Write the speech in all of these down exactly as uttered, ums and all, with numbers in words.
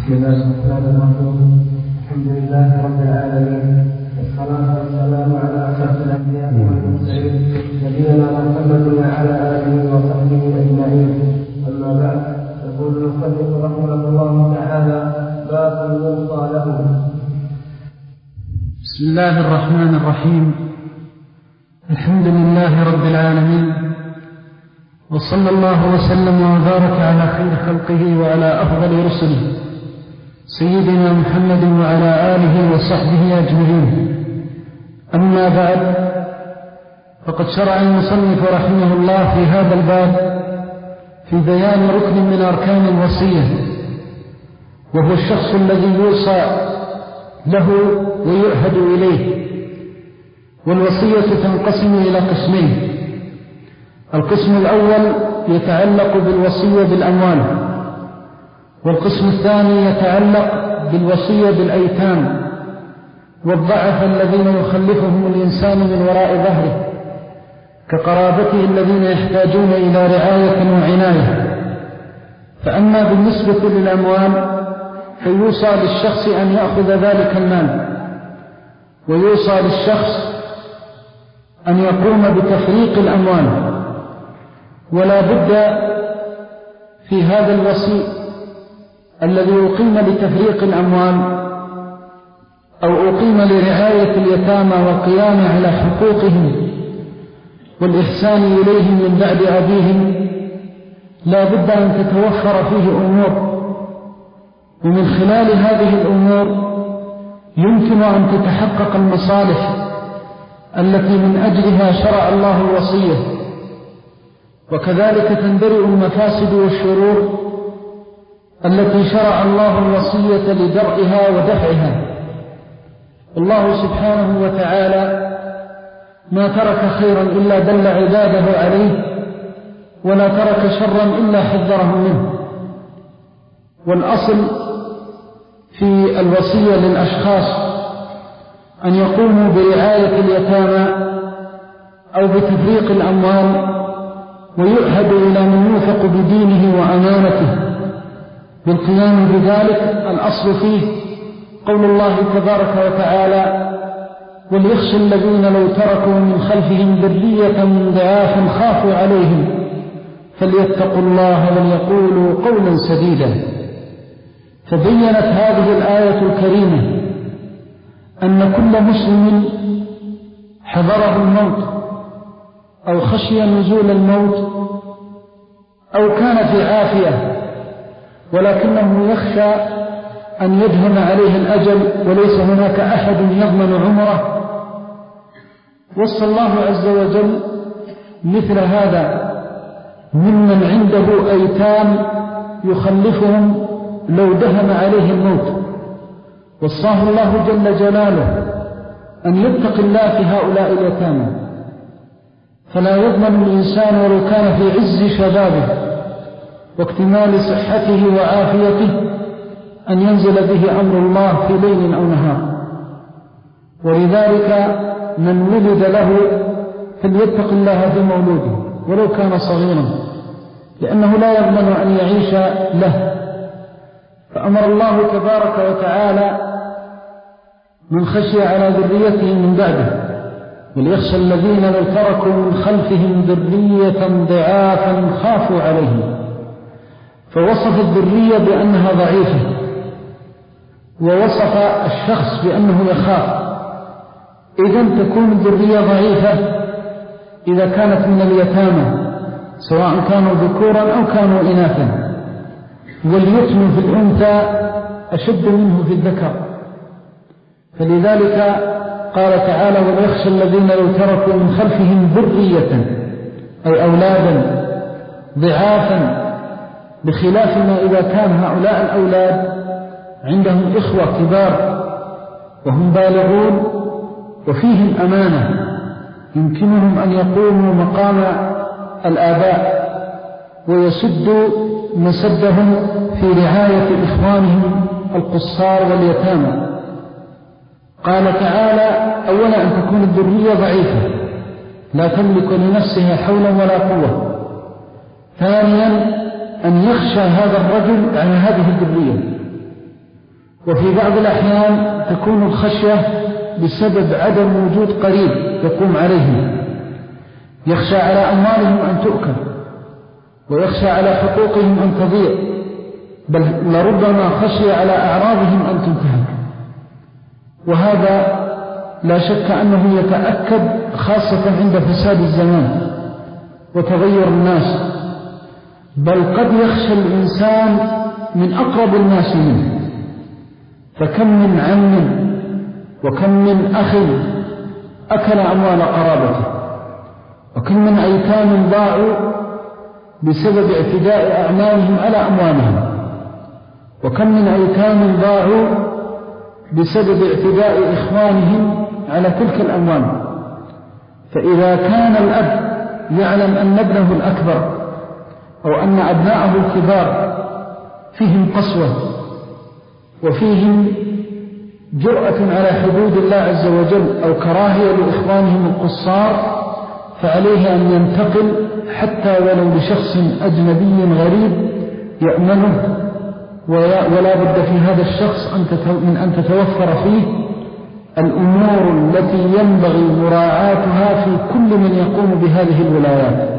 بسم الله الرحمن الرحيم. الحمد لله رب العالمين، والصلاة والسلام على أشرف الأنبياء والمرسلين نبينا محمد وعلى آله وصحبه أجمعين. أما بعد، يقول المصنف رحمه الله تعالى: باب يوصى له. بسم الله الرحمن الرحيم. الحمد لله رب العالمين، وصلى الله وسلم وبارك على خير خلقه وعلى أفضل رسله سيدنا محمد وعلى آله وصحبه أجمعين. أما بعد، فقد شرع المصنف رحمه الله في هذا الباب في بيان ركن من أركان الوصية، وهو الشخص الذي يوصى له ويعهد إليه. والوصية تنقسم إلى قسمين: القسم الأول يتعلق بالوصية بالأموال، والقسم الثاني يتعلق بالوصية بالأيتام والضعف الذين يخلفهم الإنسان من وراء ظهره، كقرابته الذين يحتاجون إلى رعاية وعناية. فأما بالنسبة للأموال فيوصى للشخص أن يأخذ ذلك المال، ويوصى للشخص أن يقوم بتفريق الأموال. ولا بد في هذا الوصي الذي أقيم لتفريق الأموال أو أقيم لرعاية اليتامى والقيام على حقوقهم والإحسان إليهم من بعد أبيهم، لا بد أن تتوفر فيه أمور، ومن خلال هذه الأمور يمكن أن تتحقق المصالح التي من أجلها شرع الله الوصية، وكذلك تندرئ المفاسد والشرور التي شرع الله الوصية لدرئها ودفعها. الله سبحانه وتعالى ما ترك خيرا إلا دل عباده عليه، ولا ترك شرا إلا حذرهم منه. والأصل في الوصية للأشخاص أن يقوموا برعاية اليتامى أو بتفريق الأموال، ويعهد إلى من يوثق بدينه وأمانته بالقيام بذلك. الأصل فيه قول الله تبارك وتعالى: وليخشى الذين لو تركوا من خلفهم ذرية ضعافا خافوا عليهم فليتقوا الله وليقولوا قولا سديدا. فبينت هذه الآية الكريمة أن كل مسلم حضره الموت أو خشي نزول الموت أو كان في عافية ولكنه يخشى أن يدهم عليه الأجل وليس هناك أحد يضمن عمره، وصى الله عز وجل مثل هذا ممن عنده أيتام يخلفهم لو دهم عليه الموت. وصاه الله جل جلاله أن يتق الله في هؤلاء اليتامى، فلا يضمن الإنسان ولو كان في عز شبابه واكتمال صحته وعافيته أن ينزل به أمر الله في ليل أو نهار. ولذلك من ولد له فليتق الله في مولوده ولو كان صغيرا، لأنه لا يضمن أن يعيش له. فأمر الله تبارك وتعالى من خشي على ذريته من بعده: وليخشى الذين لو تركوا من خلفهم ذرية ضعافا خافوا عليهم. فوصف الذرية بأنها ضعيفة، ووصف الشخص بأنه يخاف. إذن تكون الذرية ضعيفة إذا كانت من اليتامى، سواء كانوا ذكورا أو كانوا إناثا، واليتم في الأنثى أشد منه في الذكر. فلذلك قال تعالى: وليخشى الذين لو تركوا من خلفهم ذرية أي أولادا ضعافا، بخلاف ما إذا كان هؤلاء الأولاد عندهم إخوة كبار وهم بالغون وفيهم أمانة يمكنهم أن يقوموا مقام الآباء ويسدوا مسدهم في رعاية إخوانهم القصار واليتامى. قال تعالى: أولا أن تكون الذرية ضعيفة لا تملك لنفسها حولا ولا قوة. ثانيا أن يخشى هذا الرجل على هذه الذرية، وفي بعض الأحيان تكون الخشية بسبب عدم وجود قريب يقوم عليهم، يخشى على أموالهم أن تؤكل، ويخشى على حقوقهم أن تضيع، بل لربما خشي على أعراضهم أن تنتهك. وهذا لا شك أنه يتأكد خاصة عند فساد الزمان وتغير الناس، بل قد يخشى الإنسان من أقرب الناس منه، فكم من عم وكم من أخ أكل أموال قرابته، وكم من أيتام ضاعوا بسبب اعتداء أعمالهم على أموالهم، وكم من أيتام ضاعوا بسبب اعتداء إخوانهم على تلك الأموال. فإذا كان الأب يعلم أن ابنه الأكبر أو أن أبناءه الكبار فيهم قسوة وفيهم جرأة على حدود الله عز وجل أو كراهية لإخوانهم القصار، فعليه أن ينتقل حتى ولو لشخص أجنبي غريب يأمنه، ولا بد في هذا الشخص من أن تتوفر فيه الأمور التي ينبغي مراعاتها في كل من يقوم بهذه الولايات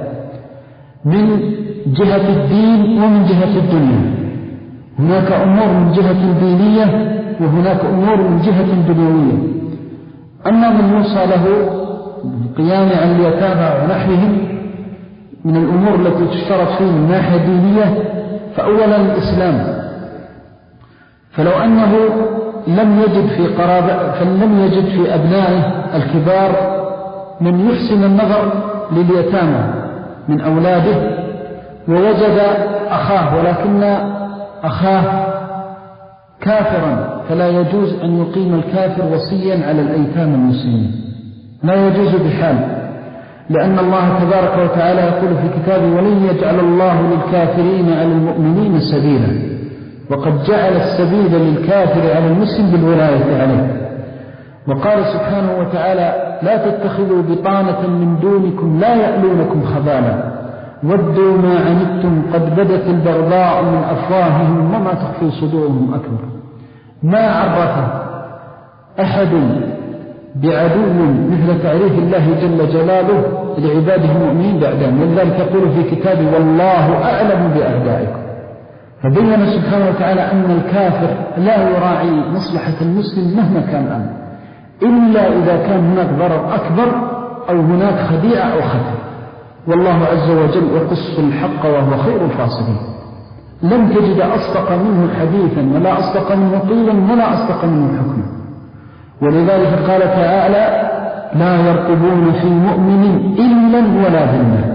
من جهة الدين ومن جهة الدنيا. هناك أمور من جهة دينية وهناك أمور من جهة دنيوية. أما من يوصى له القيام عن اليتامى ونحوهم من الأمور التي تشترط فيه من ناحية دينية، فأولا الإسلام، فلو أنه لم يجد في قرابة فلم يجد في أبنائه الكبار من يحسن النظر لليتامى من أولاده، ووجد أخاه ولكن أخاه كافرا، فلا يجوز أن يقيم الكافر وصيا على الأيتام المسلمين، لا يجوز بحال، لأن الله تبارك وتعالى يقول في كتابه: ولن يجعل الله للكافرين على المؤمنين سبيلا، وقد جعل السبيل للكافر على المسلم بالولاية عليه. وقال سبحانه وتعالى: لا تتخذوا بطانة من دونكم لا يألونكم خبالا ودوا ما عنتم قد بدت البغضاء من أفواههم وما تخفي صدورهم أكبر. ما عرف أحد بعدو مثل تعريف الله جل جلاله لعباده المؤمنين بأعدائهم، ولذلك يقول في كتابه: والله أعلم بأعدائكم. فبين سبحانه وتعالى أن الكافر لا يراعي مصلحة المسلم مهما كان الأمر، إلا إذا كان هناك ضرر أكبر أو هناك خديعة أو خطر. والله عز وجل يقص الحق وهو خير الفاصلين. لم تجد أصدق منه حديثا ولا أصدق منه قيلا ولا أصدق منه حكما. ولذلك قال تعالى: لا يرقبون في مؤمن إلا ولا ذمة.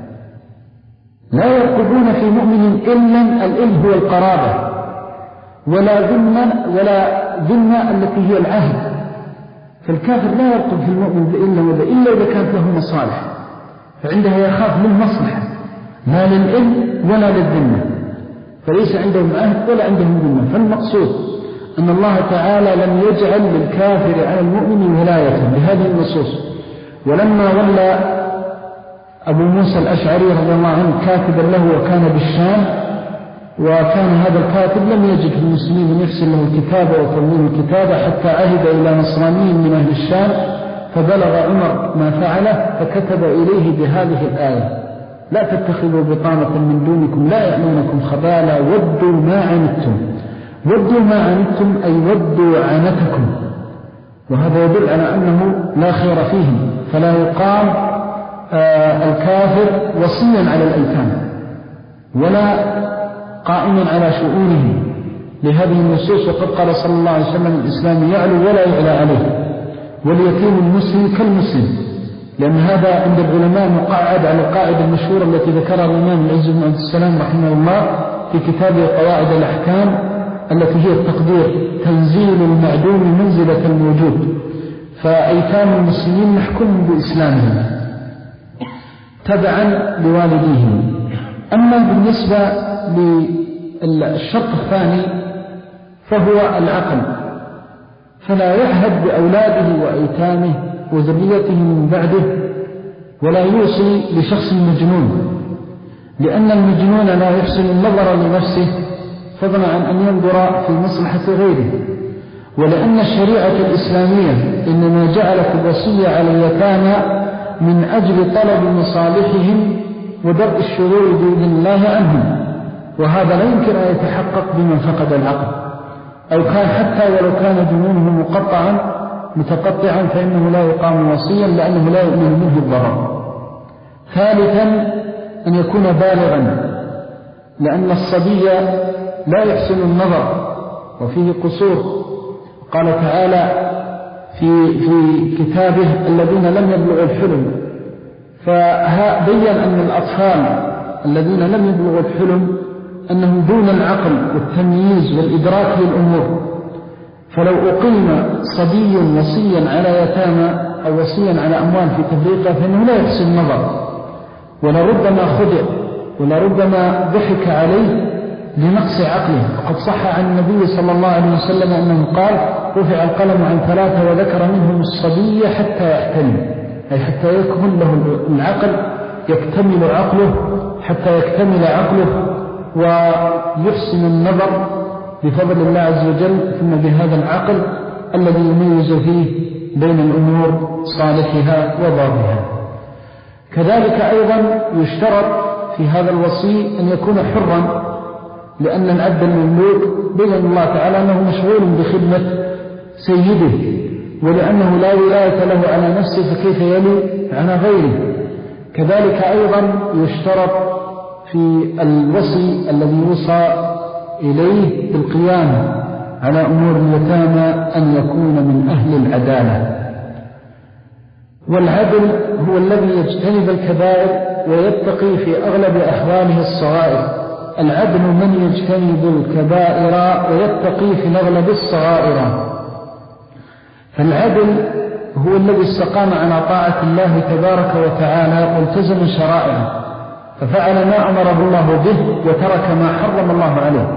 لا يرقبون في مؤمن إلا، الإل هو القرابة، ولا ذمة ولا ذمة التي هي العهد. فالكافر لا يرقب في المؤمن إلا ولا إلا إذا كانت له مصالح، فعندها يخاف للمصلحة لا للإل ولا للذمة، فليس عندهم عهد ولا عندهم ذمة. فالمقصود أن الله تعالى لم يجعل للكافر على المؤمن ولاية بهذه النصوص. ولما ولى أبو موسى الأشعري رضي الله عنه كاتبا له وكان بالشام، وكان هذا الكاتب لم يجد في المسلمين من يحسن له الكتابة وتنظيم الكتابة، حتى عهد إلى نصراني من أهل الشام، فبلغ عمر ما فعله فكتب إليه بهذه الآية: لا تتخذوا بطانة من دونكم لا يألونكم خبالا ودوا ما عنتم. ودوا ما عنتم أي ودوا عنتكم، وهذا يدل على أنه لا خير فيهم، فلا يقام آه الكافر وصيا على الأيتام ولا قائما على شؤونهم لهذه النصوص. وقد قال صلى الله عليه وسلم: الإسلام يعلو ولا يعلى عليه، واليتيم المسلم كالمسلم، لأن هذا عند العلماء مقعد على القاعدة المشهورة التي ذكرها الإمام العز بن عبد السلام رحمه الله في كتابه قواعد الأحكام، التي هي التقدير: تنزيل المعدوم منزلة الموجود. فأيتام المسلمين محكوم بإسلامهم تبعا لوالديهم. أما بالنسبة للشرط الثاني فهو العقل، فلا يعهد بأولاده وأيتامه وذريته من بعده، ولا يوصي لشخص مجنون، لأن المجنون لا يحسن النظر لنفسه فضلا عن أن ينظر في مصلحة غيره. ولأن الشريعة الإسلامية إنما جعلت الوصية على اليتامى من أجل طلب مصالحهم ودرء الشرور بإذن الله عنهم، وهذا لا يمكن أن يتحقق بمن فقد العقل أو كان حتى ولو كان جنونه مقطعا متقطعا فإنه لا يقام وصيا لأنه لا يؤمن منه الضرر. ثالثا أن يكون بالغا، لأن الصبي لا يحسن النظر وفيه قصور. قال تعالى في, في كتابه الذين لم يبلغوا الحلم، فبين أن الأطفال الذين لم يبلغوا الحلم أنهم دون العقل والتمييز والإدراك للأمور، فلو أقيم صبي وصيا على يتامى أو وصيا على أموال في تفريقه فإنه لا يحسن النظر، ولربما خدع ولربما ضحك عليه لنقص عقله. وقد صح عن النبي صلى الله عليه وسلم أنه قال: رفع القلم عن ثلاثة وذكر منهم الصبي حتى يحتلم، أي حتى يكمل له العقل، يكتمل عقله، حتى يكتمل عقله ويحسن النظر بفضل الله عز وجل، ثم بهذا العقل الذي يميز فيه بين الأمور صالحها وضارها. كذلك أيضا يشترط في هذا الوصي أن يكون حرا، لأن العبد المملوك بين الله تعالى أنه مشغول بخدمة سيده، ولأنه لا ولاية له على نفسه فكيف يلي على غيره. كذلك أيضا يشترط في الوصي الذي يوصى إليه بالقيام على أمور اليتامى أن يكون من أهل العدالة. والعدل هو الذي يجتنب الكبائر ويتقي في أغلب أحواله الصغائر. العدل من يجتنب الكبائر ويتقي في أغلب الصغائر. فالعدل هو الذي استقام على طاعة الله تبارك وتعالى والتزم شرائعه، ففعل ما أمره الله به وترك ما حرم الله عليه.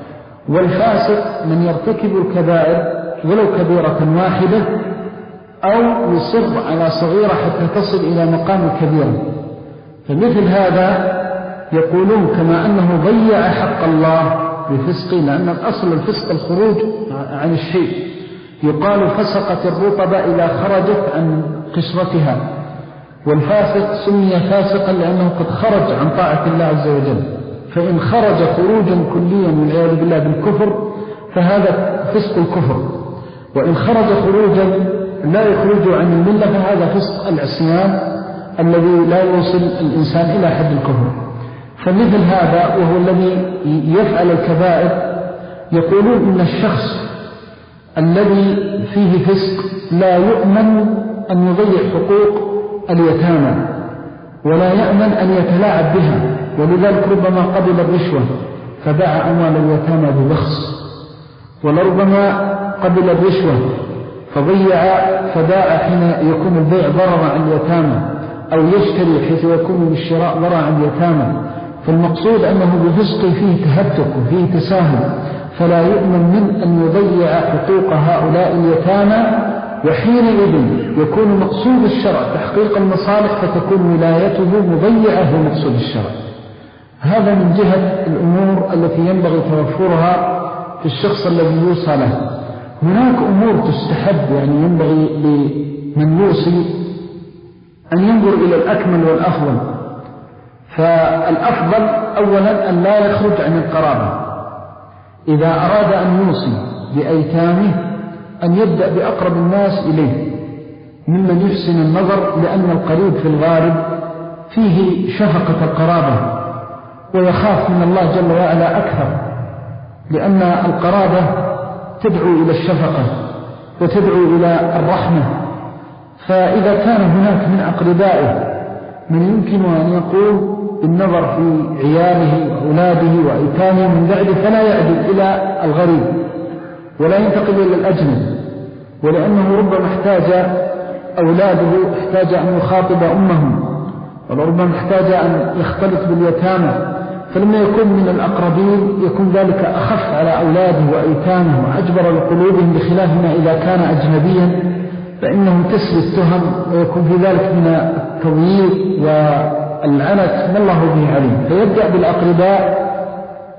والفاسق من يرتكب الكبائر ولو كبيرة واحدة أو يصر على صغيرة حتى تصل إلى مقام كبير. فمثل هذا يقولون كما أنه ضيع حق الله بفسقه، لأن الأصل الفسق الخروج عن الشيء، يقال فسقت الرطبة إلى خرجت عن قشرتها، والفاسق سمي فاسقا لأنه قد خرج عن طاعة الله عز وجل. فإن خرج خروجا كليا والعياذ بالله بالكفر فهذا فسق الكفر، وإن خرج خروجا لا يخرج عن الملة فهذا فسق العصيان الذي لا يوصل الإنسان إلى حد الكفر. فمثل هذا وهو الذي يفعل الكبائر يقولون إن الشخص الذي فيه فسق لا يؤمن أن يضيع حقوق اليتامى ولا يأمن أن يتلاعب بها، ولذلك ربما قبل الرشوة فباع أموال اليتامى ببخس، ولربما قبل الرشوة فضيع فباع حين يكون البيع ضرر عن اليتامى، أو يشتري حيث يكون بالشراء ضرر عن اليتامى. فالمقصود أنه بفسق فيه تهتك وفيه تساهل، فلا يؤمن من أن يضيع حقوق هؤلاء اليتامى، وحينئذ يكون مقصود الشرع تحقيق المصالح فتكون ولايته مضيعة لمقصود الشرع. هذا من جهة الأمور التي ينبغي توفرها في الشخص الذي يوصى له. هناك أمور تستحب، يعني ينبغي لمن يوصي أن ينظر إلى الأكمل والأفضل. فالأفضل أولا أن لا يخرج عن القرابة. إذا أراد أن يوصي بأيتامه أن يبدأ بأقرب الناس إليه ممن يحسن النظر، لأن القريب في الغالب فيه شفقة القرابة ويخاف من الله جل وعلا أكثر، لأن القرابة تدعو إلى الشفقة وتدعو إلى الرحمة. فإذا كان هناك من أقربائه من يمكن أن يقول بالنظر في عياله وأولاده وأيتامه من بعده فلا يعدل إلى الغريب ولا ينتقل إلى الأجنب، ولأنه ربما احتاج أولاده احتاج أن يخاطب أمهم، ولربما احتاج أن يختلط باليتامى. فلما يكون من الأقربين يكون ذلك أخف على أولاده وأيتامه وأجبر لقلوبهم، بخلاف ما إذا كان أجنبيا فإنه تسري التهم ويكون في ذلك من التضييق والعنت ما الله به عليم. فيبدأ بالأقرباء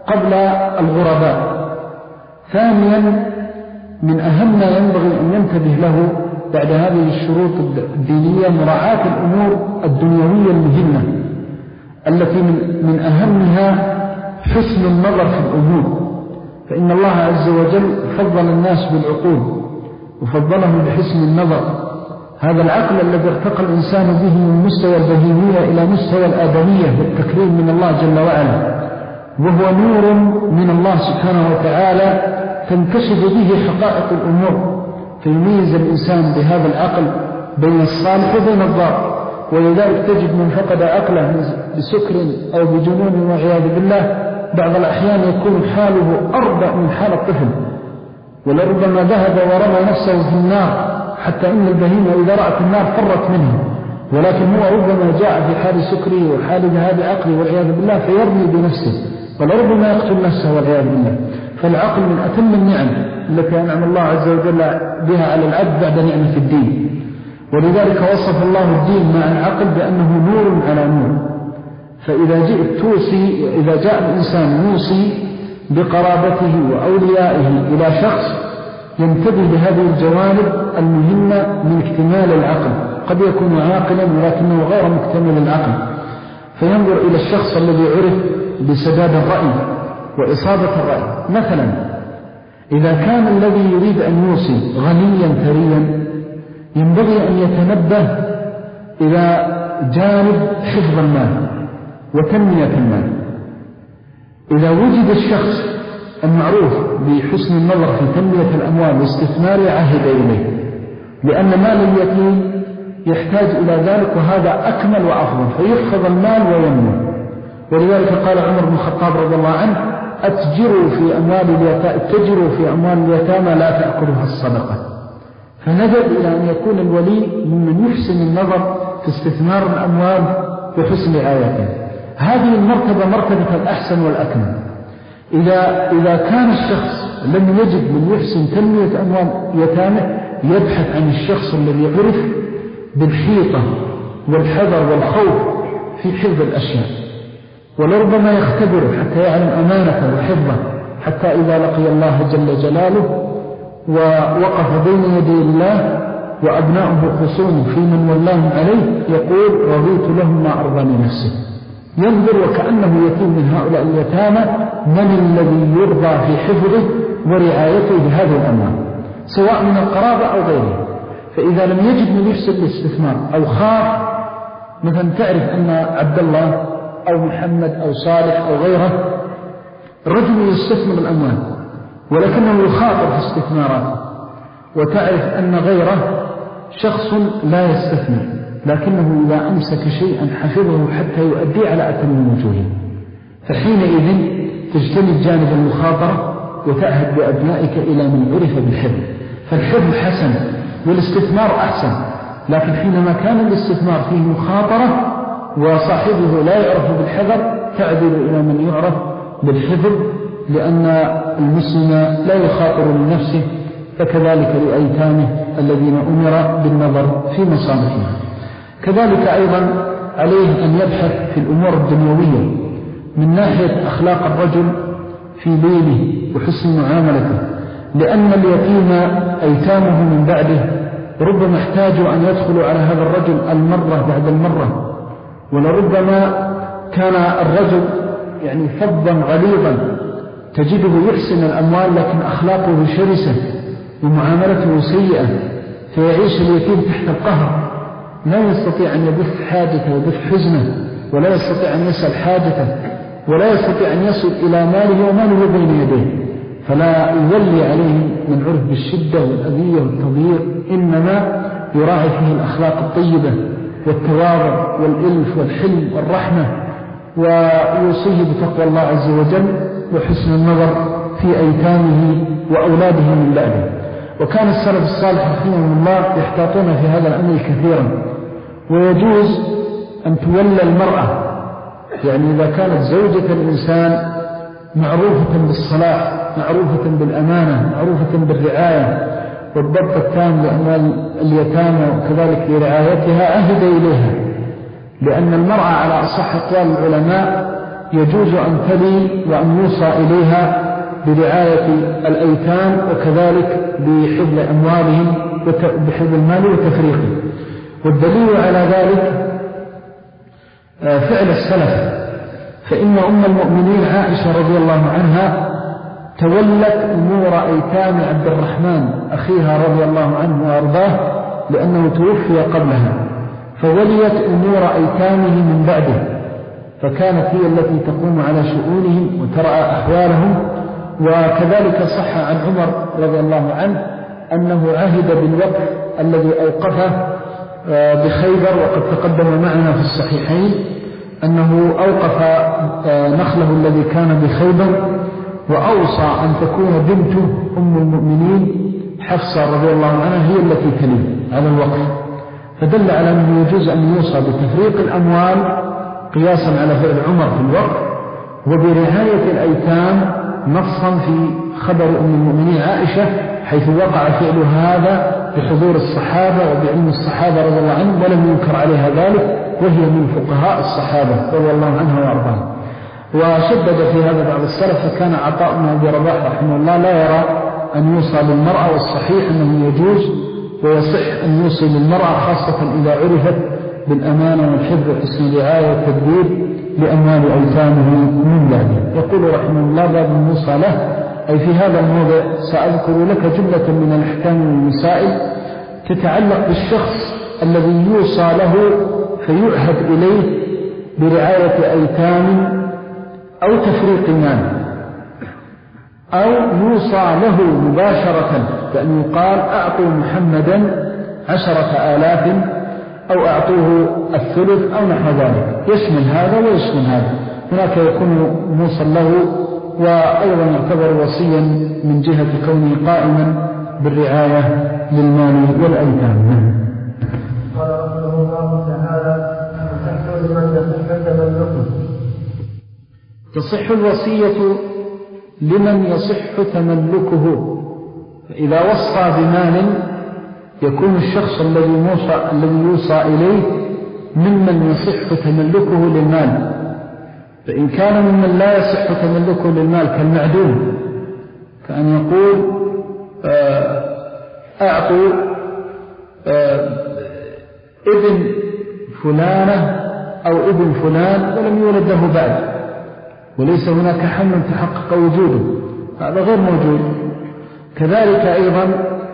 قبل الغرباء. ثانيا من أهم ما ينبغي أن ينتبه له بعد هذه الشروط الدينية مراعاة الأمور الدنيوية المهمة التي من أهمها حسن النظر في الأمور، فإن الله عز وجل فضل الناس بالعقول وفضلهم بحسن النظر. هذا العقل الذي ارتقى الإنسان به من مستوى البهيمية إلى مستوى الآدمية بالتكريم من الله جل وعلا، وهو نور من الله سبحانه وتعالى تنكشف به حقائق الأمور، فيميز الإنسان بهذا العقل بين الصالح وبين الضار. ولذلك تجد من فقد عقله بسكر أو بجنون والعياذ بالله بعض الأحيان يكون حاله أربع من حال الطفل، ولربما ذهب ورمى نفسه في النار، حتى إن البهيمة إذا رأت النار فرت منه، ولكن هو ربما جاء في حال سكره وحال ذهاب عقله والعياذ بالله فيرمي بنفسه، ولربما يقتل نفسه والعياذ بالله. فالعقل من أتم النعم التي أنعم الله عز وجل بها على العبد بعد نعمة الدين، ولذلك وصف الله الدين مع العقل بأنه نور على نور. فإذا جئت توصي، إذا جاء الإنسان يوصي بقرابته وأوليائه إلى شخص ينتبه لهذه الجوانب المهمة من اكتمال العقل. قد يكون عاقلا ولكنه غير مكتمل العقل، فينظر إلى الشخص الذي عرف بسداد الرأي وإصابة الرأي. مثلا إذا كان الذي يريد أن يوصي غنيا ثريا ينبغي أن يتنبه إلى جانب حفظ المال وتنمية المال. إذا وجد الشخص المعروف بحسن النظر في تنمية الأموال واستثمارها عهد إليه، لأن مال اليتيم يحتاج إلى ذلك، وهذا أكمل وأفضل، فيحفظ المال وينمو. ولذلك قال عمر بن الخطاب رضي الله عنه: أتجروا في أموال اليتامى اتجروا في أموال اليتامى لا تأكلها الصدقة. فنجد إلى أن يكون الولي ممن يحسن النظر في استثمار الأموال وحسن رعايتها. هذه المرتبة مرتبة الأحسن والأكمل. إذا إذا كان الشخص لم يجد من يحسن تنمية أموال يتامه يبحث عن الشخص الذي عرف بالحيطة والحذر والخوف في حفظ الأشياء، ولربما يختبر حتى يعلم أمانته وحفظه، حتى إذا لقي الله جل جلاله ووقف بين يدي الله وأبناؤه خصوم في من ولاهم عليه يقول: رضيت لهم ما أرضاني نفسه. ينظر وكأنه يتيم من هؤلاء اليتامى من الذي يرضى في حفظه ورعايته بهذه الأموال سواء من القرابة أو غيره. فإذا لم يجد من يحسن الاستثمار أو خاف، مثلا تعرف أن عبد الله أو محمد أو صالح أو غيره الرجل يستثمر الأموال ولكنه يخاطر في استثماراته، وتعرف أن غيره شخص لا يستثمر لكنه إذا أمسك شيئا حفظه حتى يؤدي على أتم وجوهه، فحينئذ تجتنب جانب المخاطرة وتأهد بأبنائك إلى من عرف بالحفظ. فالحفظ حسن والاستثمار أحسن، لكن حينما كان الاستثمار فيه مخاطرة وصاحبه لا يعرف بالحذر تعدل إلى من يعرف بالحفظ، لأن المسلم لا يخاطر لنفسه، فكذلك لأيتامه الذين أمر بالنظر في مصالحهم. كذلك أيضا عليه أن يبحث في الأمور الدنيوية من ناحية أخلاق الرجل في ليله وحسن معاملته، لأن اليتيم أيتامه من بعده ربما احتاجوا أن يدخلوا على هذا الرجل المرة بعد المرة، ولربما كان الرجل يعني فظا غليظا تجده يحسن الأموال لكن أخلاقه شرسة ومعاملته سيئة، فيعيش اليتيم تحت القهر، لا يستطيع أن يبث حاجته ويبث حزنه، ولا يستطيع أن يسأل حاجته، ولا يستطيع أن يصل إلى ماله وماله بين يديه، فلا يولي عليه من عرف بالشدة والأذية والتضييق، إنما يراعي فيه الأخلاق الطيبة والتواضع والإلف والحلم والرحمة، ويوصيه بتقوى الله عز وجل وحسن النظر في أيتامه وأولاده من بعده. وكان السلف الصالح رحمهم الله يحتاطون في هذا الأمر كثيرا. ويجوز أن تولى المرأة، يعني إذا كانت زوجة الإنسان معروفة بالصلاح، معروفة بالأمانة، معروفة بالرعاية والضبط التام لأموال اليتامى وكذلك لرعايتها، أهد إليها، لأن المرأة على أصح أقوال العلماء يجوز أن تلي وأن يوصى إليها برعاية الأيتام وكذلك بحفظ أموالهم وبحفظ المال وتفريقه. والدليل على ذلك فعل السلف، فإن أم المؤمنين عائشة رضي الله عنها تولت أمور أيتام عبد الرحمن أخيها رضي الله عنه وأرضاه لأنه توفي قبلها، فوليت أمور أيتامه من بعده، فكانت هي التي تقوم على شؤونهم وترعى أحوالهم. وكذلك صح عن عمر رضي الله عنه أنه عهد بالوقف الذي أوقفه بخيبر، وقد تقدم معنا في الصحيحين أنه أوقف نخله الذي كان بخيبر، وأوصى أن تكون بنته أم المؤمنين حفصة رضي الله عنها هي التي تلي على الوقف، فدل على أنه يجوز أن يوصى بتفريق الأموال قياسا على فعل عمر في الوقف، وبرعاية الأيتام نصا في خبر أم المؤمنين عائشة، حيث وقع فعل هذا بحضور الصحابة وبعلم الصحابة رضي الله عنهم ولم ينكر عليها ذلك، وهي من فقهاء الصحابة رضي الله عنها وأرضاها. وشدد في هذا بعض السلف، فكان عطاء بن أبي رباح رحمه الله لا يرى أن يوصى للمرأة، والصحيح أنه يجوز ويصح أن يوصي للمرأة خاصة إذا عرفت بالأمانة والحفظ وحسن الرعاية والتدبير لأموال أيتامه من بعده. يقول رحمه الله باب الموصى له، أي في هذا الموضع سأذكر لك جملة من الأحكام والمسائل تتعلق بالشخص الذي يوصى له فيعهد إليه برعاية أيتام أو تفريق مال، أو يوصى له مباشرة بأن يقال أعطوا محمدا عشرة آلاف أو أعطوه الثلث أو نحو ذلك، يشمل هذا ويشمل هذا. هناك يكون موصى له وأيضا يعتبر وصيا من جهة كونه قائما بالرعاية للمال والأيتام. قال رحمه الله تعالى: تصح لمن يصح تملكه. تصح الوصية لمن يصح تملكه، فإذا وصى بمال يكون الشخص الذي موصى الذي يوصى إليه ممن يصح تملكه للمال، فإن كان ممن لا يصح تملكه للمال كالمعدوم، كأن يقول أعطوا ابن فلانة أو ابن فلان ولم يولد له بعد، وليس هناك حمل تحقق وجوده، هذا غير موجود. كذلك أيضا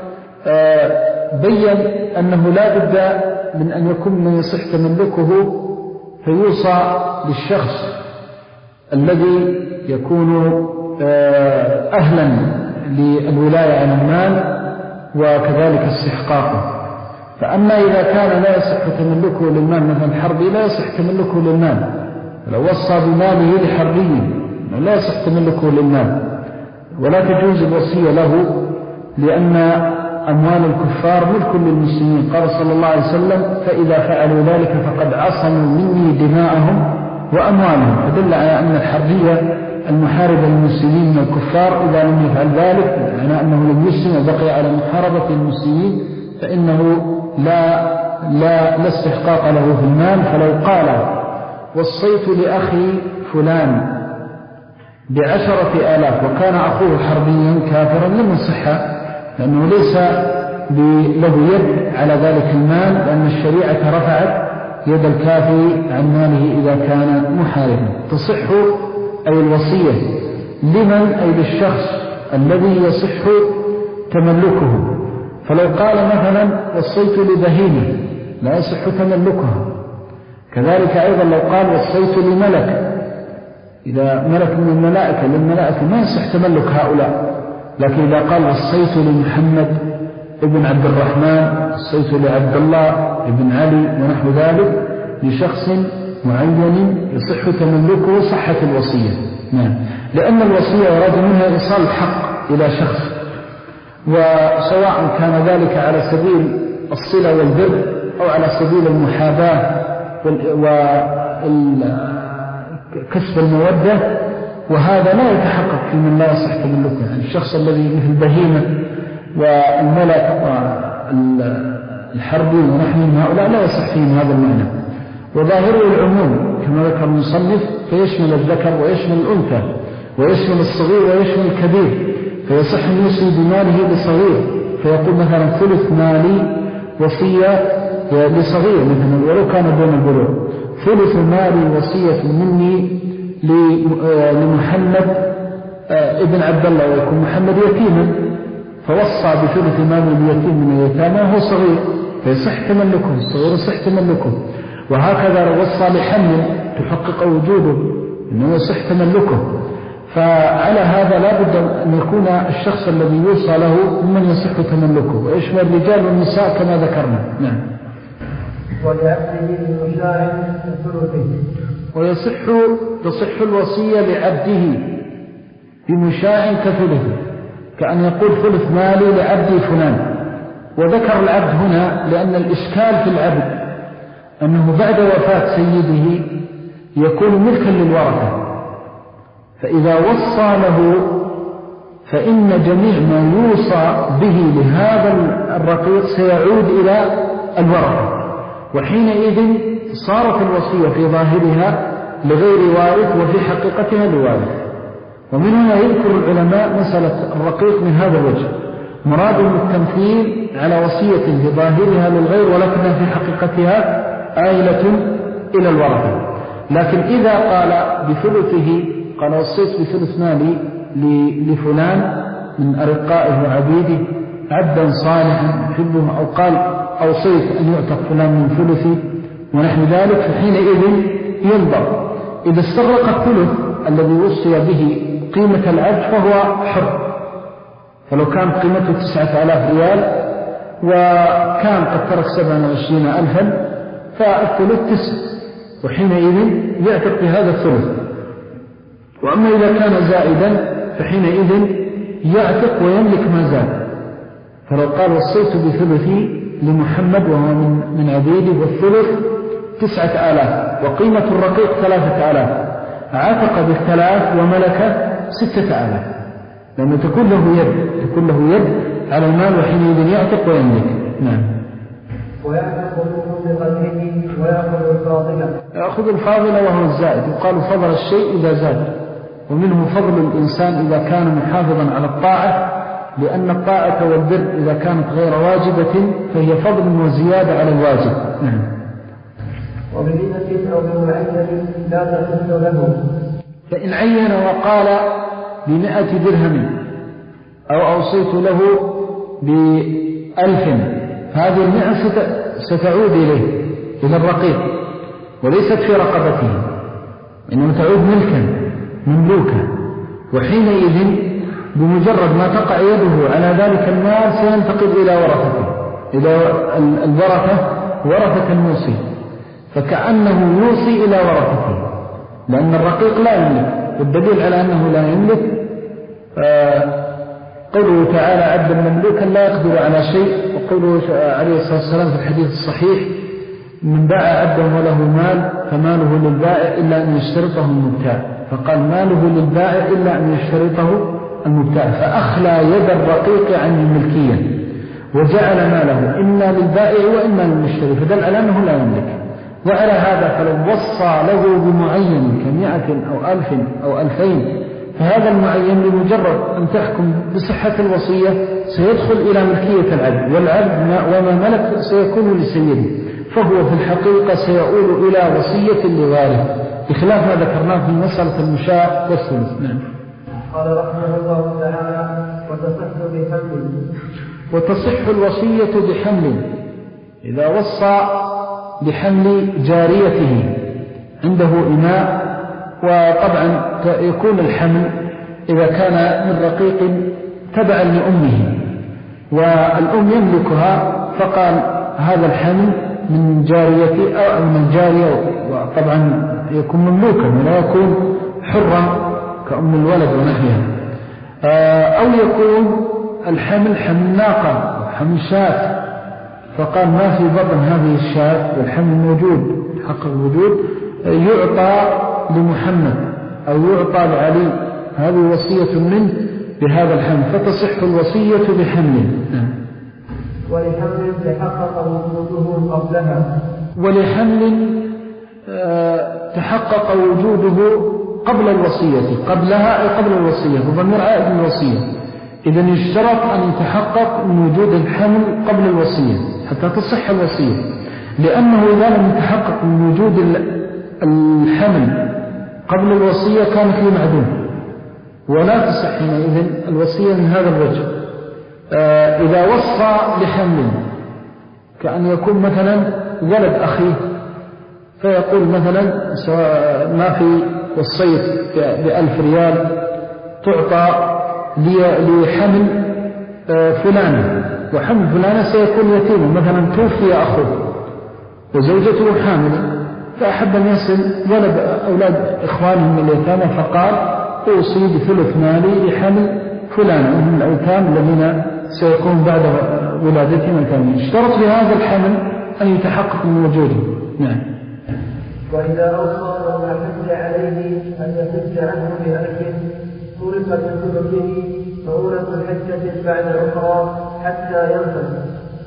بيّن أنه لا بد من أن يكون من يصح تملكه فيوصى للشخص الذي يكون أهلا للولاية على المال وكذلك استحقاقه. فأما إذا كان لا يصح تملكه للمال، مثلا حربي لا يصح تملكه للمال، لو وصى بماله لحربي لا يصح تملكه للمال، ولا تجوز الوصية له، لأن أموال الكفار ملك للمسلمين. قال صلى الله عليه وسلم: فإذا فعلوا ذلك فقد عصموا مني دماءهم وأموالهم. فدل على أن الحربية المحاربة للمسلمين من الكفار إذا لم يفعل ذلك، معنى أنه لم يسلم وبقي على محاربة المسلمين، فإنه لا لا لا استحقاق له في المال. فلو قال: وصيت لأخي فلان بعشرة آلاف وكان أخوه حربيا كافرا، لم يصح، لأنه ليس له يد على ذلك المال، لأن الشريعة رفعت يد الكافر عن ماله إذا كان محاربا. تصح أي الوصية لمن؟ أي للشخص الذي يصح تملكه. فلو قال مثلا: وصيت لبهيمة، لا يصح تملكها. كذلك أيضا لو قال: وصيت لملك، إذا ملك من الملائكة للملائكة ما يصح تملك هؤلاء. لكن إذا قال: وصيت لمحمد ابن عبد الرحمن، وصيت لعبد الله ابن علي ونحو ذلك، لشخص معين يصح تملكه، صحة الوصية. نعم، لأن الوصية يراد منها إيصال الحق إلى شخص، وسواء كان ذلك على سبيل الصلة والبر أو على سبيل المحاباة وكسب المودة، وهذا لا يتحقق في من لا يصح تملكه. يعني الشخص الذي مثل البهيمة والملك والحربي ونحن هؤلاء لا يصح فيهم هذا المعنى، وظاهره العموم، كما ذكر المصنف فيشمل الذكر ويشمل الأنثى ويشمل الصغير ويشمل الكبير، فيصح أن يوصي بماله لصغير، فيقول مثلا ثلث مالي وصية لصغير مثلا ولو كان دون البلوغ، ثلث مالي وصية مني لمحمد ابن عبد الله، ويكون محمد يتيما فوصى بثلث مال اليتيم من اليتامى وهو صغير فيصح تملكه، الصغير يصح تملكه. وهكذا لو وصى لحمل تحقق وجوده انه يصح تملكه. فعلى هذا لا بد ان يكون الشخص الذي يوصى له ممن يصح تملكه، ويشمل الرجال والنساء كما ذكرنا. نعم. ولعبده المشاع ثلثه، ويصح تصح الوصية لعبده بمشاع كثلثه، كأن يقول ثلث مالي لعبدي فلان. وذكر العبد هنا لأن الإشكال في العبد أنه بعد وفاة سيده يكون ملكا للورثة، فإذا وصى له فإن جميع ما يوصى به لهذا الرقيق سيعود إلى الورثة، وحينئذ صارت الوصية في ظاهرها لغير وارث وفي حقيقتها لوارث. ومن هنا يذكر العلماء مسألة الرقيق من هذا الوجه، مراد التمثيل على وصية في ظاهرها للغير ولكنها في حقيقتها آيلة إلى الورثة. لكن إذا قال بثلثه قال وصيت بثلث مالي لفلان من أرقائه وعبيده عبدا صالحا يحبه، أو قال أوصيت أن يعتق فلان من ثلثي ونحن ذلك، فحينئذ ينظر إذا استغرق الثلث الذي وصي به قيمة العبد فهو حر، فلو كان قيمته تسعة آلاف ريال وكان قد ترك سبعة وعشرين ألفا فالثلث تسع، وحينئذ يعتق بهذا الثلث. وأما إذا كان زائدا فحينئذ يعتق ويملك ما زاد. فلو قال وصيت بثلثي لمحمد وهو من, من عبيدي والثلث تسعة آلاف وقيمة الرقيق ثلاثة آلاف، عتق بالثلاث وملك ستة آلاف، لأنه تكون له يد تكون له يد على المال، وحينئذ يعتق ويملك. نعم. ويعتق منه بقدره ويأخذ الفاضلة، يأخذ الفاضلة وهو الزائد، يقال فضل الشيء إذا زاد، ومنه فضل الإنسان إذا كان محافظا على الطاعة، لأن الطاعة والبر إذا كانت غير واجبة فهي فضل وزيادة على الواجب. نعم. وبمئة أو بمعين لا تحل له، فإن عين وقال بمئة درهم أو أوصيت له بألف، هذه المئة ستعود إليه إلى الرقيق وليست في رقبته، إنما تعود ملكا مملوكا، وحينئذ بمجرد ما تقع يده على ذلك المال سينتقل إلى ورثته، إلى الورثة ورثة الموصي، فكأنه يوصي إلى ورثته، لأن الرقيق لا يملك، والدليل على أنه لا يملك قوله تعالى عبدا مملوكا لا يقدر على شيء، وقوله عليه الصلاة والسلام في الحديث الصحيح من باع عبدا وله مال فماله للبائع إلا أن يشترطه المبتاع، فقال ماله للبائع إلا أن يشترطه المبتاع، فأخلى يد الرقيق عن الملكية وجعل ماله إما للبائع وإما للمشتري، فدل على أنه لا يملك. وعلى هذا فلو وصى له بمعين كمئة أو ألف أو ألفين، فهذا المعين بمجرد أن تحكم بصحة الوصية سيدخل إلى ملكية العبد، والعبد وما ملك سيكون لسيده، فهو في الحقيقة سيؤول إلى وصية لوارث، بخلاف ما ذكرناه في مسألة المشاع والثلث. نعم. قال رحمه الله تعالى وتصح بحمل، وتصح الوصية بحمل إذا وصى بحمل جاريته عنده إماء، وطبعا يكون الحمل إذا كان من رقيق تبعا لأمه والأم يملكها، فقال هذا الحمل من جاريتي أو من جارية، وطبعا يكون مملوكا ولا يكون حرا كأم الولد ونحيها، أو يكون الحمل حمل ناقة أو حمل شاة، فقال ما في بطن هذه الشاة والحمل موجود حق الوجود يعطى لمحمد أو يعطى لعلي، هذه وصية منه بهذا الحمل، فتصح الوصية بحمل. ولحمل تحقق وجوده قبلها، ولحمل تحقق وجوده قبل الوصية، قبلها أي قبل الوصية، بضمير عائد الوصية. إذن يشترط أن يتحقق من وجود الحمل قبل الوصية حتى تصح الوصية، لأنه إذا لم يتحقق من وجود الحمل قبل الوصية كان فيه معدوم ولا تصح حينئذ الوصية من هذا الوجه. إذا وصى لحمل كأن يكون مثلا ولد أخيه فيقول مثلا ما في وصيت بألف ريال تعطى لحمل فلان، وحمل فلان سيكون يتيما، مثلا توفي أخوه وزوجته حاملة فأحب أن يصل ولد أولاد إخوانهم اليتامى فقال أوصي بثلث مالي لحمل فلان وهم الأيتام الذين سيكون بعد ولادتهم الثانية. اشترط في هذا الحمل أن يتحقق من وجوده. نعم. وإذا أوصى وما حج عليه أن يحج عنه بألف فرقت بثلثه فأولى الحجة بعد الأخرى حتى ينفذ.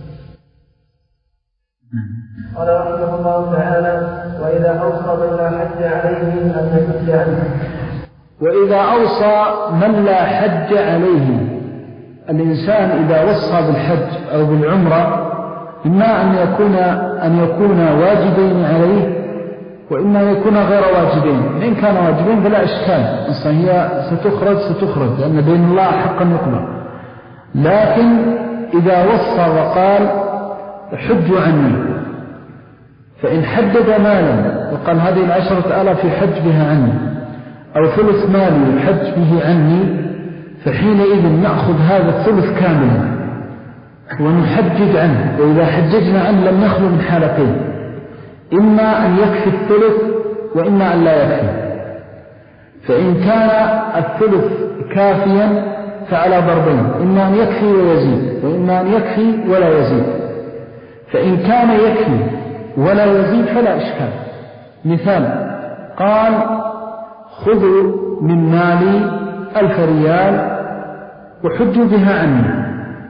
قال رحمه الله تعالى: وإذا أوصى من لا حج عليه أن يحج عنه. وإذا أوصى من لا حج عليه، الإنسان إذا وصى بالحج أو بالعمرة إما أن يكون أن يكون واجبين عليه وإما أن يكون غير واجبين. إن كان واجبين فلا إشكال، أصلا هي ستخرج ستخرج لأن بين الله حقا يقبل. لكن إذا وصى وقال حج عني، فإن حدد مالا وقال هذه العشرة آلاف يحج بها عني أو ثلث مالي يحج به عني، فحينئذ نأخذ هذا الثلث كاملا ونحجج عنه. وإذا حججنا عنه لم نخلو من حالتين: إما أن يكفي الثلث وإما أن لا يكفي. فإن كان الثلث كافيا فعلى ضربين: إما أن يكفي ويزيد وإما أن يكفي ولا يزيد. فإن كان يكفي ولا يزيد فلا إشكال. مثال: قال خذوا من مالي ألف ريال وحجوا بها عني.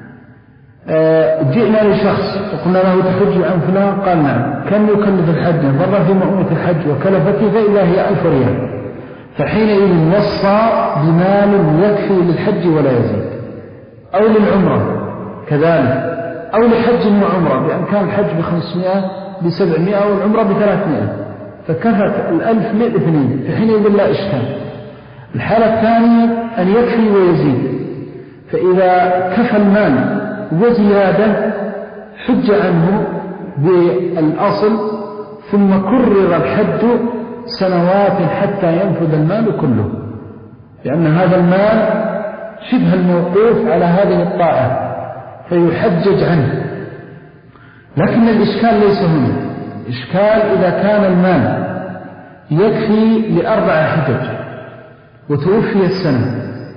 جئنا لشخص وقلنا له تحج عن فلان، قال نعم، كم يكلف الحج؟ ضر في مؤونة الحج وكلفتي فإذا هي ألف ريال، فحينئذ وصى بمال يكفي للحج ولا يزيد. أو للعمرة كذلك، أو لحج وعمرة، بأن كان الحج بخمسمائة بسبعمائة والعمرة بثلاثمائة، فكفت الألف مئة اثنين، فحينئذ لا إشكال. الحالة الثانية أن يكفي ويزيد، فإذا كفى المال وزيادة حج عنه بالأصل ثم كرر الحج سنوات حتى ينفذ المال كله، لأن هذا المال شبه الموقوف على هذه الطاعة فيحجج عنه. لكن الإشكال ليس هنا، الإشكال إذا كان المال يكفي لأربع حجج وتوفي السنة،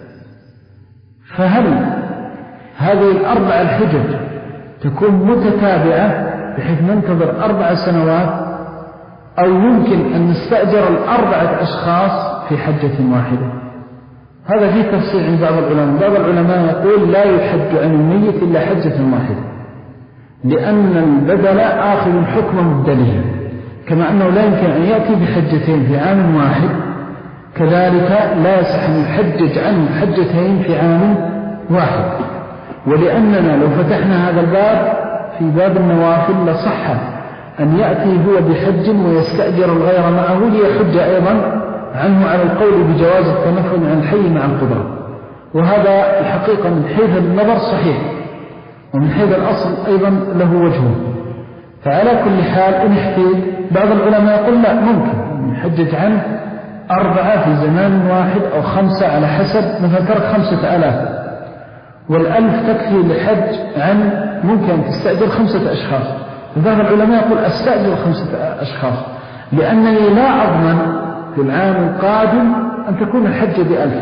فهل هذه الأربع الحجج تكون متتابعة بحيث ننتظر أربع سنوات، أو يمكن أن نستأجر الأربعة أشخاص في حجة واحدة؟ هذا فيه تفصيل عند بعض العلماء. بعض العلماء يقول لا يحج عن الميت إلا حجة واحدة، لأن البدل آخذ حكم مبدله، كما أنه لا يمكن أن يأتي بحجتين في عام واحد، كذلك لا يصح أن يحجج عنه حجتين في عام واحد. ولأننا لو فتحنا هذا الباب في باب النوافل لصح أن يأتي هو بحج ويستأجر الغير معه ليحج أيضا عنه على القول بجواز التنفل عن الحي مع القدرة. وهذا الحقيقة من حيث النظر صحيح، ومن حيث الأصل أيضا له وجهه. فعلى كل حال إن احتاج بعض العلماء يقول لا، ممكن يحجج عنه أربعة في زمان واحد أو خمسة على حسب، مثلا ترك خمسة ألاف والألف تكفي لحج عن ممكن أن تستأجر خمسة أشخاص. بعض العلماء يقول أستأجر خمسة أشخاص لأنني لا أضمن في العام القادم أن تكون الحجة بألف،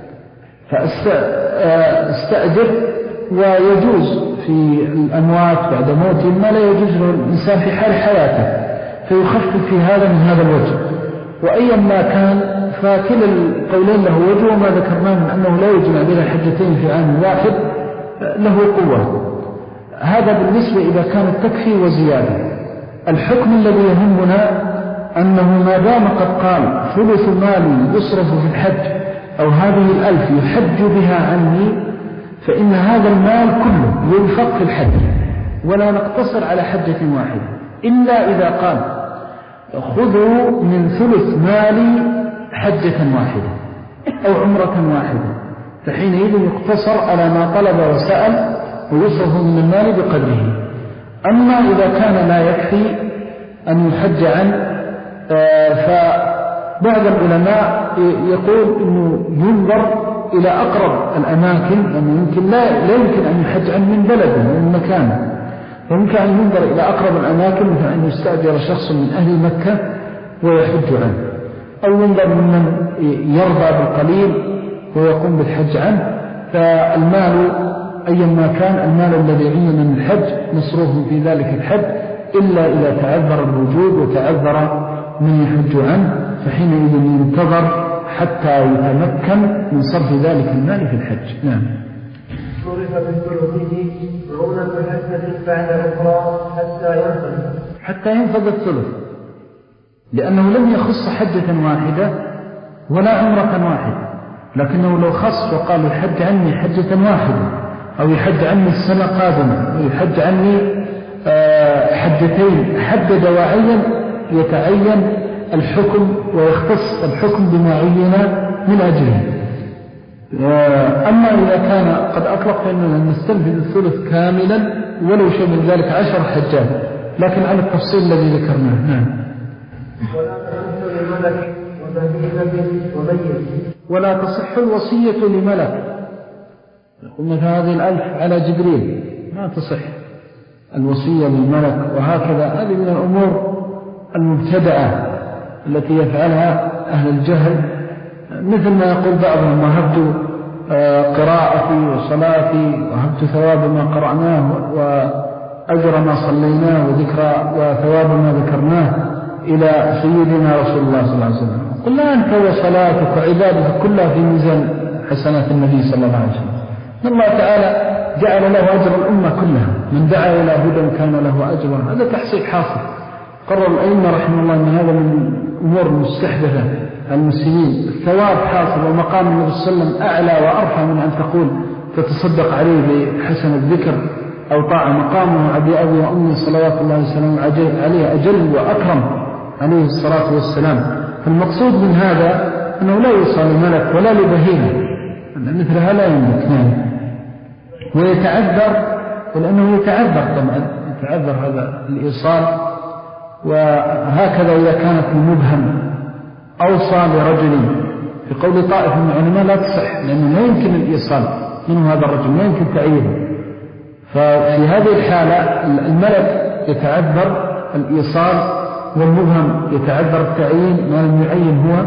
فأستأجر. ويجوز في الأموات بعد موتهم ما لا يجوز الإنسان في حال حياته، فيخفف في هذا من هذا الوجه. وأيا ما كان فكل القولين له وجه، وما ذكرناه من أنه لا يجمع بين الحجتين في عام واحد له قوة. هذا بالنسبة إذا كانت تكفي وزيادة. الحكم الذي يهمنا أنه ما دام قد قال ثلث مالي يصرف في الحج أو هذه الألف يحج بها عني، فإن هذا المال كله ينفق في الحج ولا نقتصر على حجة واحدة، إلا إذا قال خذوا من ثلث مالي حجة واحدة أو عمرة واحدة، فحينئذ يقتصر على ما طلب وسأل ويصرف من المال بقدره. أما إذا كان لا يكفي أن يحج عنه، فبعض العلماء يقول أنه ينظر إلى أقرب الأماكن، لأنه يمكن لا, لا يمكن أن يحج عنه من بلده ومن مكانه، فيمكن أن ينظر إلى أقرب الأماكن، مثل أن يستأجر شخص من أهل مكة ويحج عنه، أو ينظر ممن يرضى بالقليل ويقوم بالحج عنه. فالمال أيما كان المال الذي عندنا من الحج نصرفه في ذلك الحج، إلا إذا تعذر الوجود وتعذر من يحج عنه، فحينئذ ينتظر حتى يتمكن من صرف ذلك المال في الحج. نعم. صرف بالثلثه عونة حجة بعد أخرى حتى ينفذ حتى ينفذ الثلث، لأنه لم يخص حجة واحدة ولا عمرة واحدة، لكنه لو خص وقال يحج عني حجة واحدة أو يحج عني السنة قادمة أو يحج عني حجتين، حدد وعين يتعين الحكم ويختص الحكم بما عين من أجله. أما إذا كان قد أطلق فإننا نستنفذ الثلث كاملا ولو شمل ذلك عشر حجات، لكن على التفصيل الذي ذكرناه. نعم. ولا تصح لملك وبهيمة وميت ولا تصح الوصية لملك، قلنا هذه الألف على جبريل، ما تصح الوصية للملك، وهكذا هذه من الأمور المبتدعة التي يفعلها أهل الجهل، مثل ما يقول بعضهم وهبت قراءتي وصلاتي وهبت ثواب ما قرأناه وأجر ما صليناه وذكر وثواب ما ذكرناه إلى سيدنا رسول الله صلى الله عليه وسلم. قل لا، أنت وصلاتك وعبادتك كلها في ميزان حسنات النبي صلى الله عليه وسلم. الله تعالى جعل له أجر الأمة كلها، من دعا إلى هدى كان له أجر، هذا تحصيل حاصل. قرر الأئمة رحمه الله أن هذا من أمور مستحدثة المسلمين، الثواب حاصل، ومقام النبي صلى الله عليه وسلم أعلى وأرفع من أن تقول تتصدق عليه بحسن الذكر أو طاعة. مقامه أبي أبي وأمي صلوات الله وسلامه عليه أجل وأكرم عليه الصلاة والسلام. فالمقصود من هذا أنه لا يوصل لملك ولا لبهيمة، مثلها لا يملك. ويتعذر، ولأنه يتعذر طبعا يتعذر هذا الإيصال. وهكذا إذا كانت المبهم أوصى لرجل، في قول طائف من العلماء لا تصح، لأنه لا يمكن الإيصال منه هذا الرجل، لا يمكن تعيينه. ففي هذه الحالة الملك يتعذر الإيصال، والمبهم يتعذر التعيين ما لم يعين هو.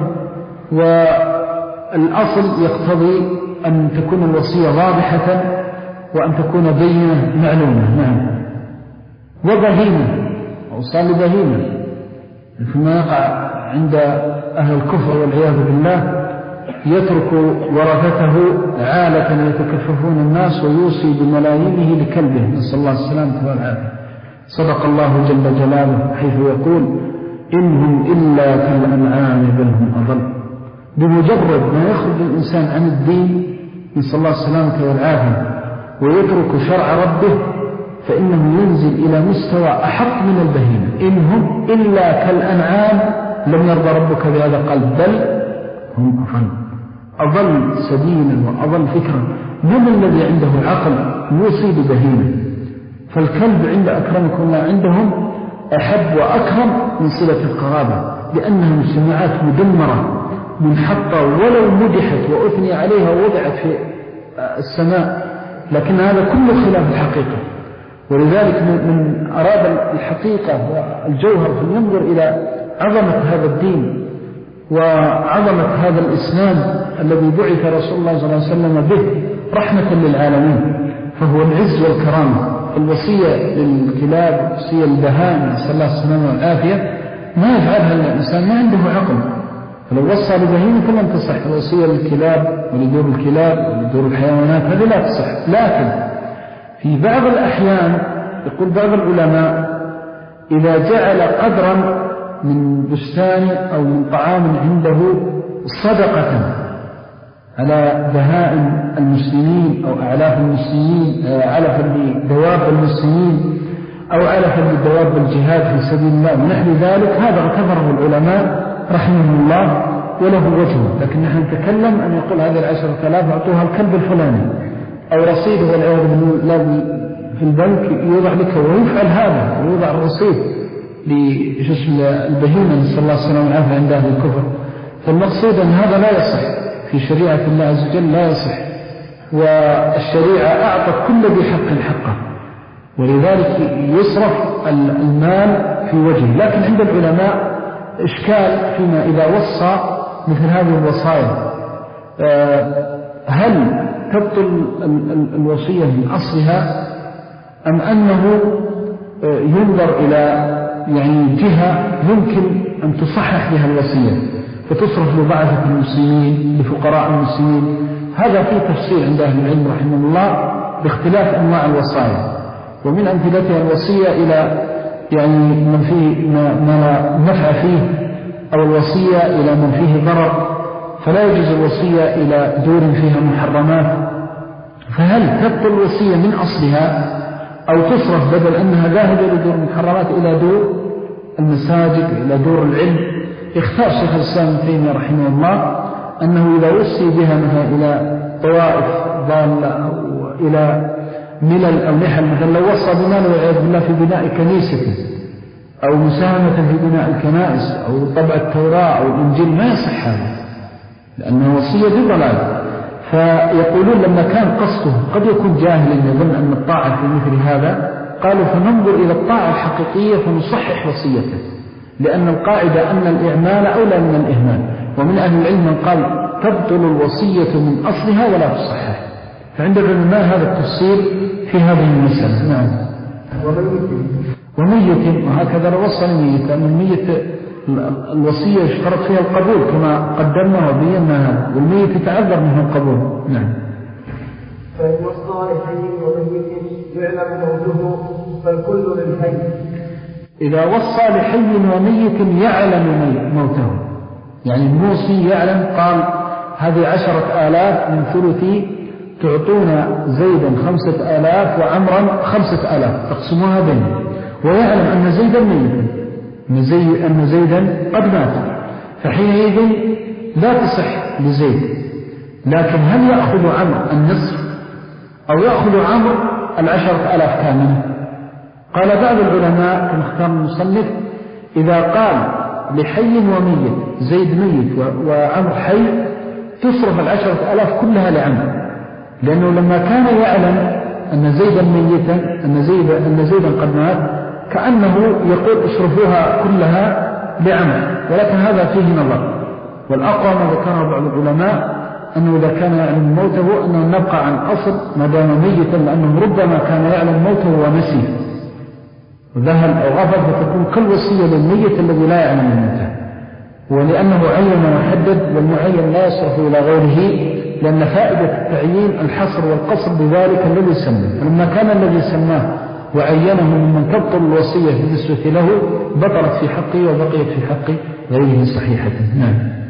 والأصل يقتضي أن تكون الوصية واضحة وأن تكون بينة معلومة. نعم. وبهيمة، أوصى لبهيمة، ثم يقع عند أهل الكفر والعياذ بالله، يترك ورثته عالة يتكففون الناس ويوصي بملايينه لكلبه، نسأل الله السلامة والعافية. صدق الله جل جلاله حيث يقول إنهم إلا كالأنعام بل هم أضل. بمجرد ما يخرج الإنسان عن الدين، نسأل الله السلامة والعافية، ويترك شرع ربه، فإنه ينزل إلى مستوى أحق من البهيمة. إنهم إلا كالأنعام، لم يرضى ربك بهذا القلب، بل هم أضل أضل سبيلا وأضل فكرا. من الذي عنده عقل يوصي ببهيمة؟ فالكلب عند أكرمكم الله عندهم أحب وأكرم من صلة القرابة، لأنها مجتمعات مدمرة منحطة، ولو مدحت وأثني عليها ووضعت في السماء، لكن هذا كله خلاف الحقيقة. ولذلك من أراد الحقيقة والجوهر فلينظر إلى عظمة هذا الدين وعظمة هذا الإسلام الذي بعث رسول الله صلى الله عليه وسلم به رحمة للعالمين، فهو العز والكرامة. الوصية للكلاب، الوصية للبهائم، نسأل الله السلامة والعافية، ما يفعلها الإنسان ما عنده عقل. فلو وصى لبهيمة لم تصح الوصية للكلاب ولدور الكلاب ولدور الحيوانات، هذه لا تصح. لكن في بعض الأحيان يقول بعض العلماء إذا جعل قدرا من بستان أو من طعام عنده صدقة على بهائم المسلمين أو أعلاف المسلمين، علفا لدواب المسلمين أو علفا لدواب الجهاد في سبيل الله ونحو ذلك، هذا اعتبره العلماء رحمه الله وله وجهه. لكن نحن نتكلم أن يقول هذه العشرة آلاف أعطوها الكلب الفلاني أو رصيده والعياذ بالله في البنك يوضع لك، ويفعل هذا ويوضع الرصيد لجسم البهيمة نسأل الله السلامة والعافية عند أهل الكفر. فالمقصود أن هذا لا يصح في شريعة الله عز وجل، لا يصح، والشريعة أعطت كل ذي حق حقه، ولذلك يصرف المال في وجهه. لكن عند العلماء إشكال فيما إذا وصى مثل هذه الوصايا، هل تبطل الوصية من أصلها أم أنه ينظر إلى يعني جهة يمكن أن تصحح بها الوصية فتصرف لضعفة المسلمين لفقراء المسلمين؟ هذا فيه تفصيل عند أهل العلم رحمه الله باختلاف أنواع الوصايا. ومن أمثلتها الوصية إلى يعني من فيه ما نفع فيه، أو الوصية إلى من فيه ضرر، فلا يجوز الوصية إلى دور فيها محرمات. فهل تبطل الوصية من أصلها أو تصرف بدل أنها ذاهبة لدور المحرمات إلى دور المساجد إلى دور العلم؟ اختار شيخ الإسلام ابن تيمية رحمه الله أنه إذا وصي بها مثلا إلى طوائف ضالة أو إلى ملل أو نحل، مثلا لو وصى بمال والعياذ بالله في بناء كنيسة أو مساهمة في بناء الكنائس أو طبع التوراة أو الإنجيل، ما يصح هذا لأنه وصية بضلال. فيقولون لما كان قصده قد يكون جاهلا يظن أن الطاعة في مثل هذا، قالوا فننظر إلى الطاعة الحقيقية فنصحح وصيته، لأن القاعدة أن الإعمال أولى من الإهمال. ومن أهل العلم من قال تبطل الوصية من أصلها ولا تصحح. فعند العلماء هذا التفصيل في هذه المسألة. نعم. وميت، وهكذا لو وصى الميت، لأن الميت الوصية يشترط فيها القبول كما قدمنا وبينا هذا، والميت يتعذر منه القبول. نعم. فإن وصى لحي وميت يعلم موته فالكل للحي. إذا وصى لحي وميت يعلم موته، يعني الموصي يعلم، قال هذه عشرة آلاف من ثلثي تعطون زيدا خمسة آلاف وعمرا خمسة آلاف تقسموها بينهم، ويعلم أن زيدا ميتا، أن زيدا قد مات، فحينئذ لا تصح لزيد. لكن هل يأخذ عمر النصف أو يأخذ عمر العشرة آلاف كاملة؟ قال بعض العلماء كما اختار المصنف إذا قال لحي وميت، زيد ميت وعمر حي، تصرف العشرة آلاف كلها لعمر، لأنه لما كان يعلم أن زيدا ميتا أن زيد أن زيدا قد مات كأنه يقول اصرفوها كلها لعمر، ولكن هذا فيه نظر. والأقوى ما ذكره بعض العلماء أنه إذا كان يعلم موته أنه نبقى عن أصل ما دام ميتا، لأنه ربما كان يعلم موته ونسي وذهل أو غفل، فتكون كالوصية للميت الذي لا يعلم موته، ولأنه عين وحدد، والمعين لا يصرف إلى غيره، لأن فائدة التعيين الحصر والقصر بذلك الذي سماه. فلما كان الذي سماه وعينه ممن تبطل الوصية بالنسبة له بطلت في حقه وبقيت في حق غيره صحيحة. نعم.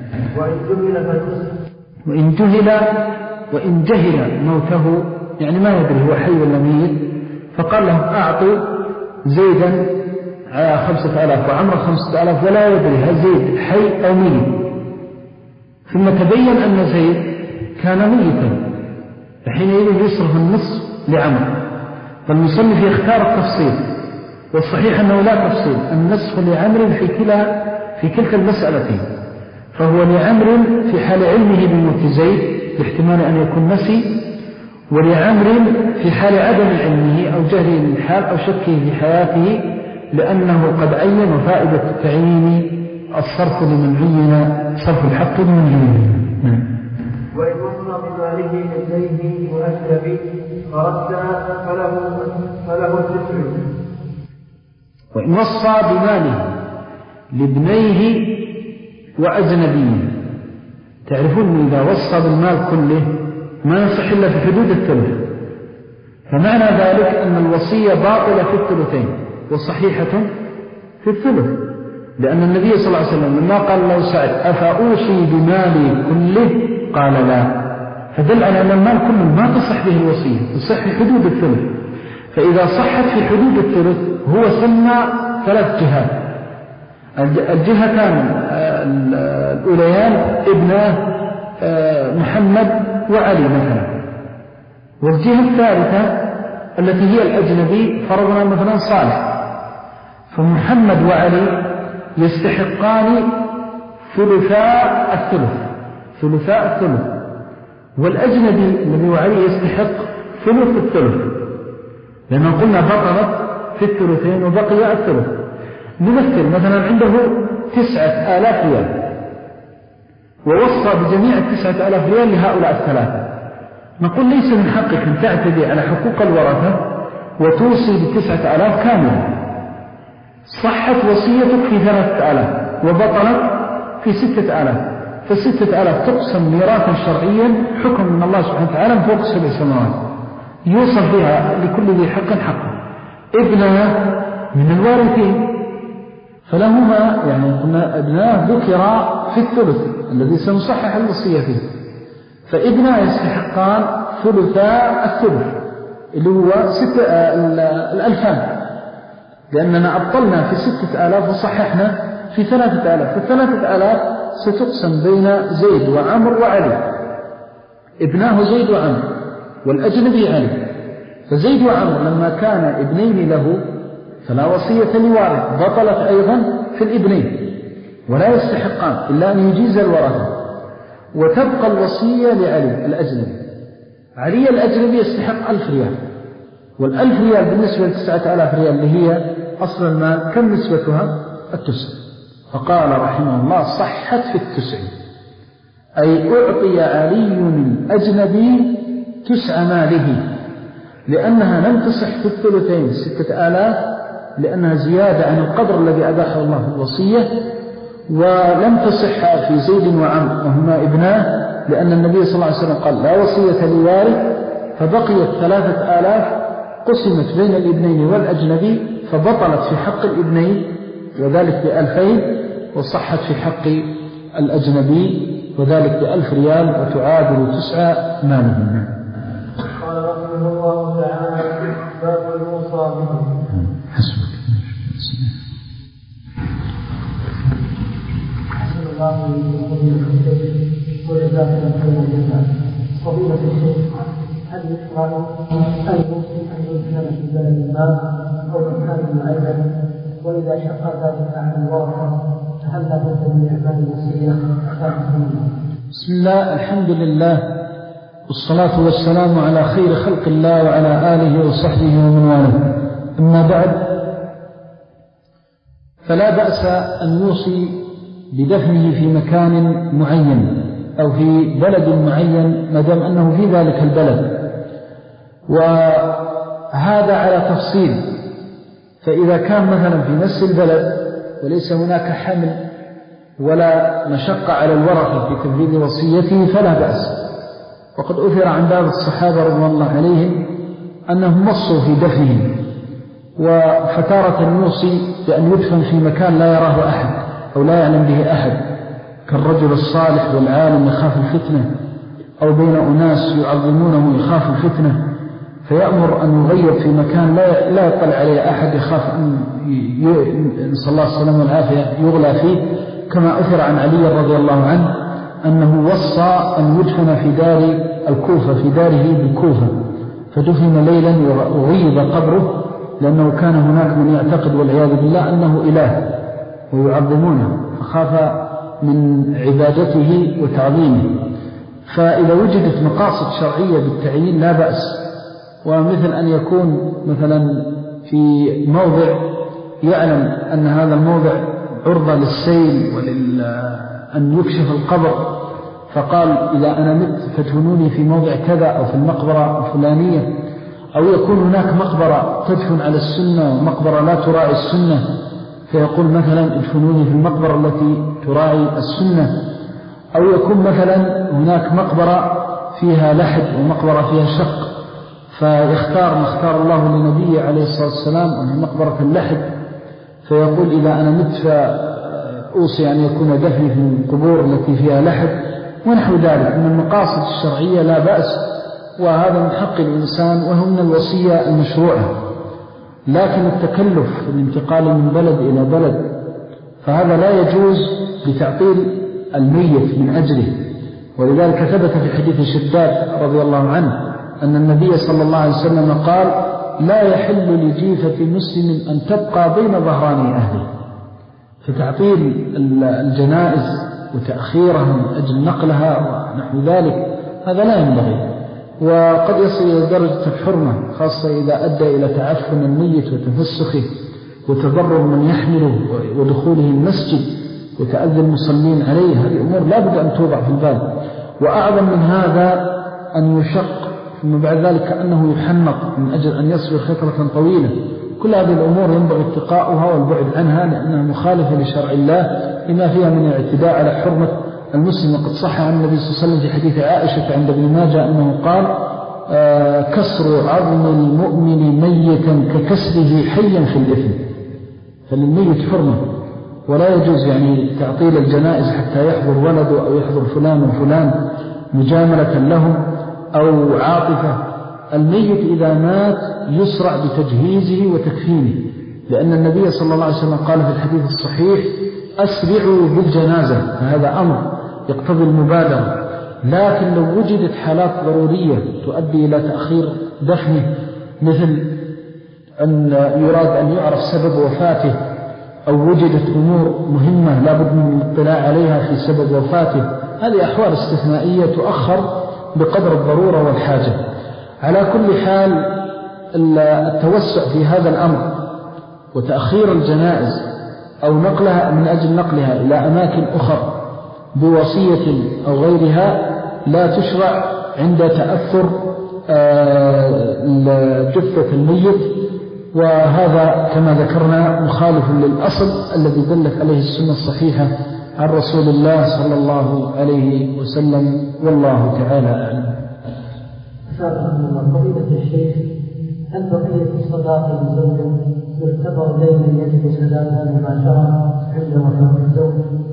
وإن جهل وإن جهل موته، يعني ما يدري هو حي ولا ميت، فقال له أعطوا زيدا خمسة آلاف وعمر خمسة آلاف، ولا يدري هل زيد حي أو ميت، ثم تبين أن زيد كان ميتا، فحينئذ يصرف النصف لعمر. فالمصنف يختار التفصيل، والصحيح أنه لا تفصيل، النصف لعمر في كلا في كلتا المسألتين، فهو لعمر في حال علمه بموت زيد باحتمال أن يكون نسي، ولعمر في حال عدم علمه أو جهله للحال أو شكه في حياته، لأنه قد عين فائدة التعيين الصرف لمن عين، صرف الحق لمن عين. وإن وصى بماله لابنيه وأجنبي فرد فله فله التسع. وإن وصى بماله لابنيه وأجنبيه، تعرفون إذا وصى بالمال كله ما يصح إلا في حدود الثلث، فمعنى ذلك أن الوصية باطلة في الثلثين وصحيحة في الثلث، لأن النبي صلى الله عليه وسلم لما قال له سعد أفأوصي بمالي كله قال لا، فدل على أن المال كله ما تصح به الوصية، تصح في حدود الثلث. فإذا صحت في حدود الثلث هو سمى ثلاث جهات. الجهتان الأوليان ابنه محمد وعلي مثلا، والجهة الثالثة التي هي الأجنبي فرضنا مثلا صالح، فمحمد وعلي يستحقان ثلثاء الثلث ثلثاء الثلث والأجنبي الذي وعلي يستحق ثلث الثلث، لأنه قلنا بطلت في الثلثين وبقي الثلث. نمثل مثلا عنده تسعة آلاف ريال ووصى بجميع التسعة آلاف ريال لهؤلاء الثلاثة، نقول ليس من حقك أن تعتدي على حقوق الورثة وتوصي بتسعة آلاف كاملة. صحت وصيتك في ثلاثة آلاف وبطلت في ستة آلاف، فستة آلاف تقسم ميراثا شرعيا حكم من الله سبحانه وتعالى من فوق سبع سماوات، يوصل بها لكل ذي حق حقه. ابنها من الوارثين فلهما، يعني قلنا ابناه ذكر في الثلث الذي سنصحح الوصية فيه، فابناه يستحقان ثلثاء الثلث اللي هو ستة الألفان، لأننا أبطلنا في ستة آلاف وصححنا في ثلاثة آلاف، فالثلاثة آلاف ستقسم بين زيد وعمر وعلي، ابناه زيد وعمر والأجنبي علي. فزيد وعمر لما كان ابنين له فلا وصية لوارث، بطلت أيضا في الابنين ولا يستحقان إلا أن يجيز الورثة، وتبقى الوصية لعلي الأجنبي. علي الأجنبي يستحق ألف ريال، والألف ريال بالنسبة لتسعة آلاف ريال اللي هي أصل المال كم نسبتها؟ التسع. فقال رحمه الله صحت في التسع، أي أعطي علي الأجنبي تسع ماله، لأنها لم تصح في الثلثين ستة آلاف لأنها زيادة عن القدر الذي أباحه الله في الوصية، ولم تصح في زيد وعمر وهما ابناه لأن النبي صلى الله عليه وسلم قال لا وصية لوارث، فبقيت ثلاثة آلاف قسمت بين الابنين والأجنبي فبطلت في حق الابنين وذلك بألفين، وصحت في حق الأجنبي وذلك بألف ريال وتعادل تسعة مالهم. قال رحمه الله تعالى باب الموصى به. حسبك. حسن الله من وجزاك الله خيرا. فضيلة الشيخ، هل يشرع المسلم أن يدخل في بلد ما أو مكان معين، وإذا شق ذلك عن الورثة فهل لا بد من إعمال الوصية؟ بسم الله، الحمد لله، والصلاة والسلام على خير خلق الله وعلى آله وصحبه ومن والاه. أما بعد، فلا بأس أن يوصي بدفنه في مكان معين أو في بلد معين ما دام أنه في ذلك البلد، وهذا على تفصيل. فإذا كان مثلا في نفس البلد وليس هناك حمل ولا مشقة على الورثة في تنفيذ وصيته فلا بأس. وقد أثر عن بعض الصحابة رضي الله عليهم أنهم وصوا في دفنهم، وفتارة يوصي بأن يدفن في مكان لا يراه أحد أو لا يعلم به أحد، كالرجل الصالح والعالم يخاف الفتنة، أو بين أناس يعظمونه يخاف الفتنة، فيأمر أن يغير في مكان لا لا يطلع عليه أحد يخاف أن نسأل الله السلامة والعافية يغلى فيه، كما أثر عن علي رضي الله عنه أنه وصى أن يدفن في دار الكوفة في داره بالكوفة، فدفن ليلا وغيب قبره، لأنه كان هناك من يعتقد والعياذ بالله أنه إله ويعظمونه، فخاف من عبادته وتعظيمه. فإذا وجدت مقاصد شرعية بالتعيين لا بأس، ومثل أن يكون مثلا في موضع يعلم أن هذا الموضع عرضة للسيل ولأن يكشف القبر، فقال إذا أنا مت فادفنوني في موضع كذا أو في المقبرة الفلانية، أو يكون هناك مقبرة تدفن على السنة ومقبرة لا تراعي السنة، فيقول مثلا ادفنوني في المقبرة التي تراعي السنة، أو يكون مثلا هناك مقبرة فيها لحد ومقبرة فيها شق، فيختار ما اختار الله لنبيه عليه الصلاة والسلام أن مقبرة اللحد، فيقول إذا أنا مت أوصي أن يكون دفني في القبور التي فيها لحد ونحو ذلك من المقاصد الشرعية لا بأس، وهذا من حق الإنسان وهو من الوصية المشروعة. لكن التكلف الانتقال من بلد إلى بلد فهذا لا يجوز بتعطيل الميت من أجله. ولذلك ثبت في حديث شداد رضي الله عنه أن النبي صلى الله عليه وسلم قال: لا يحل لجيفة مسلم أن تبقى بين ظهراني أهله. فتعطيل الجنائز وتأخيرها من أجل نقلها ونحو ذلك هذا لا ينبغي، وقد يصل إلى درجة الحرمة، خاصة إذا أدى إلى تعفن الميت وتفسخه وتضرر من يحمله ودخوله المسجد وتأذي المصلين عليه. هذه أمور لا بد أن توضع في البال. وأعظم من هذا أن يشق ثم بعد ذلك أنه يحنق من أجل أن يصبر فترة طويلة. كل هذه الأمور ينبغي اتقاؤها والبعد عنها لأنها مخالفة لشرع الله لما فيها من الاعتداء على حرمة المسلم. وقد صح عن النبي صلى الله عليه وسلم في حديث عائشة عند ابن ماجه أنه قال: آه كسر عظم المؤمن ميتا ككسره حيا في الإثم. فللميت حرمة ولا يجوز يعني تعطيل الجنائز حتى يحضر ولده أو يحضر فلان وفلان مجاملة لهم أو عاطفة. الميت إذا مات يسرع بتجهيزه وتكفينه، لأن النبي صلى الله عليه وسلم قال في الحديث الصحيح: أسرعوا بالجنازة. فهذا أمر يقتضي المبادرة. لكن لو وجدت حالات ضرورية تؤدي إلى تأخير دفنه، مثل أن يراد أن يعرف سبب وفاته أو وجدت أمور مهمة لا بد من الاطلاع عليها في سبب وفاته، هذه أحوال استثنائية تؤخر بقدر الضرورة والحاجة. على كل حال التوسع في هذا الأمر وتأخير الجنائز أو نقلها من أجل نقلها إلى أماكن أخرى بوصية أو غيرها لا تشرع عند تأثر جثة الميت، وهذا كما ذكرنا مخالف للأصل الذي دلت عليه السنة الصحيحة عن رسول الله صلى الله عليه وسلم، والله تعالى أعلم. فضيلة الشيخ، هل بقية الصداق لزوج يعتبر دين يجب سدادها مباشرة عند وفاة الزوج؟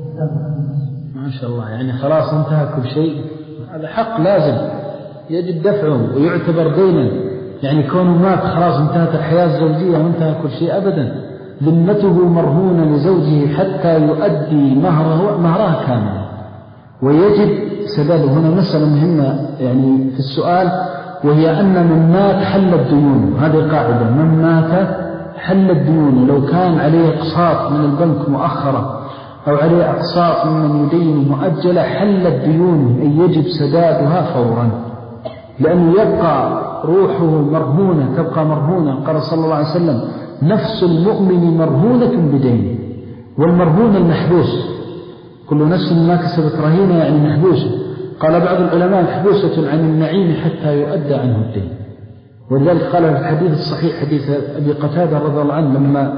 ما شاء الله، يعني خلاص انتهى كل شيء، هذا حق لازم يجب دفعه ويعتبر دينا. يعني كونه مات خلاص انتهت الحياة الزوجية وانتهى كل شيء أبدا. ذمته مرهونة لزوجه حتى يؤدي مهره مهرها كاملا ويجب سداده. هنا مسألة مهمة يعني في السؤال، وهي أن من مات حلت ديونه. هذه قاعدة: من مات حلت ديونه. لو كان عليه أقساط من البنك مؤخرة أو عليه أقساط ممن يدين مؤجلة حلت ديونه، أي يجب سدادها فورا، لأنه يبقى روحه مرهونة، تبقى مرهونة. قال صلى الله عليه وسلم: نفس المؤمن مرهونة بدينه. والمرهون المحبوس، كل نفس ما كسبت رهينة يعني محبوسة. قال بعض العلماء: محبوسة عن النعيم حتى يؤدى عنه الدين. ولذلك قال في الحديث الصحيح حديث أبي قتادة رضي الله عنه لما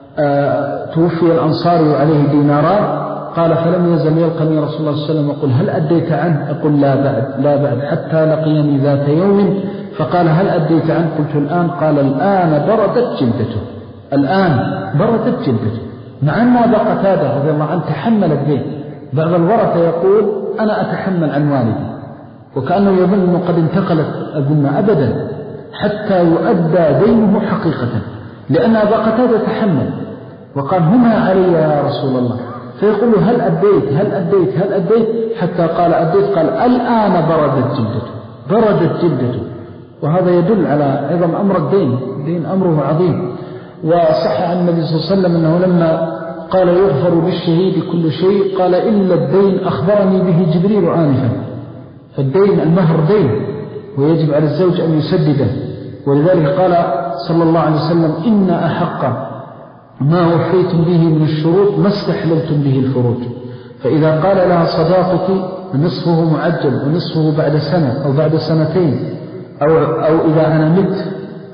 آه توفي الأنصاري وعليه ديناران، قال: فلم يزل يلقني رسول الله صلى الله عليه وسلم يقول: هل أديت عنه؟ أقول: لا بعد لا بعد حتى لقيني ذات يوم فقال: هل أديت عنه؟ قلت: الآن. قال: الآن بردت جلدته. الآن بردت جلدته. مع أن أبا قتادة رضي الله عنه تحمل الدين. بعض الورثة يقول: أنا أتحمل عن والدي، وكأنه يظن أنه قد انتقلت الذمة. أبدا، حتى يؤدى دينه حقيقة، لأن أبا قتادة تحمل وقال: هما علي يا رسول الله. فيقول: هل أديت هل أديت هل أديت حتى قال: أديت. قال: الآن بردت جلدته بردت جلدته. وهذا يدل على عظم أمر الدين. الدين أمره عظيم. وصح عن النبي صلى الله عليه وسلم أنه لما قال: يغفر بالشهيد كل شيء، قال: إلا الدين أخبرني به جبريل آنفا. فالدين المهر دين ويجب على الزوج أن يسدده. ولذلك قال صلى الله عليه وسلم: إن أحق ما وفيتم به من الشروط ما استحللتم به الفروج. فإذا قال لها: صداقك نصفه معجل ونصفه بعد سنة أو بعد سنتين أو, أو إذا أنا مت،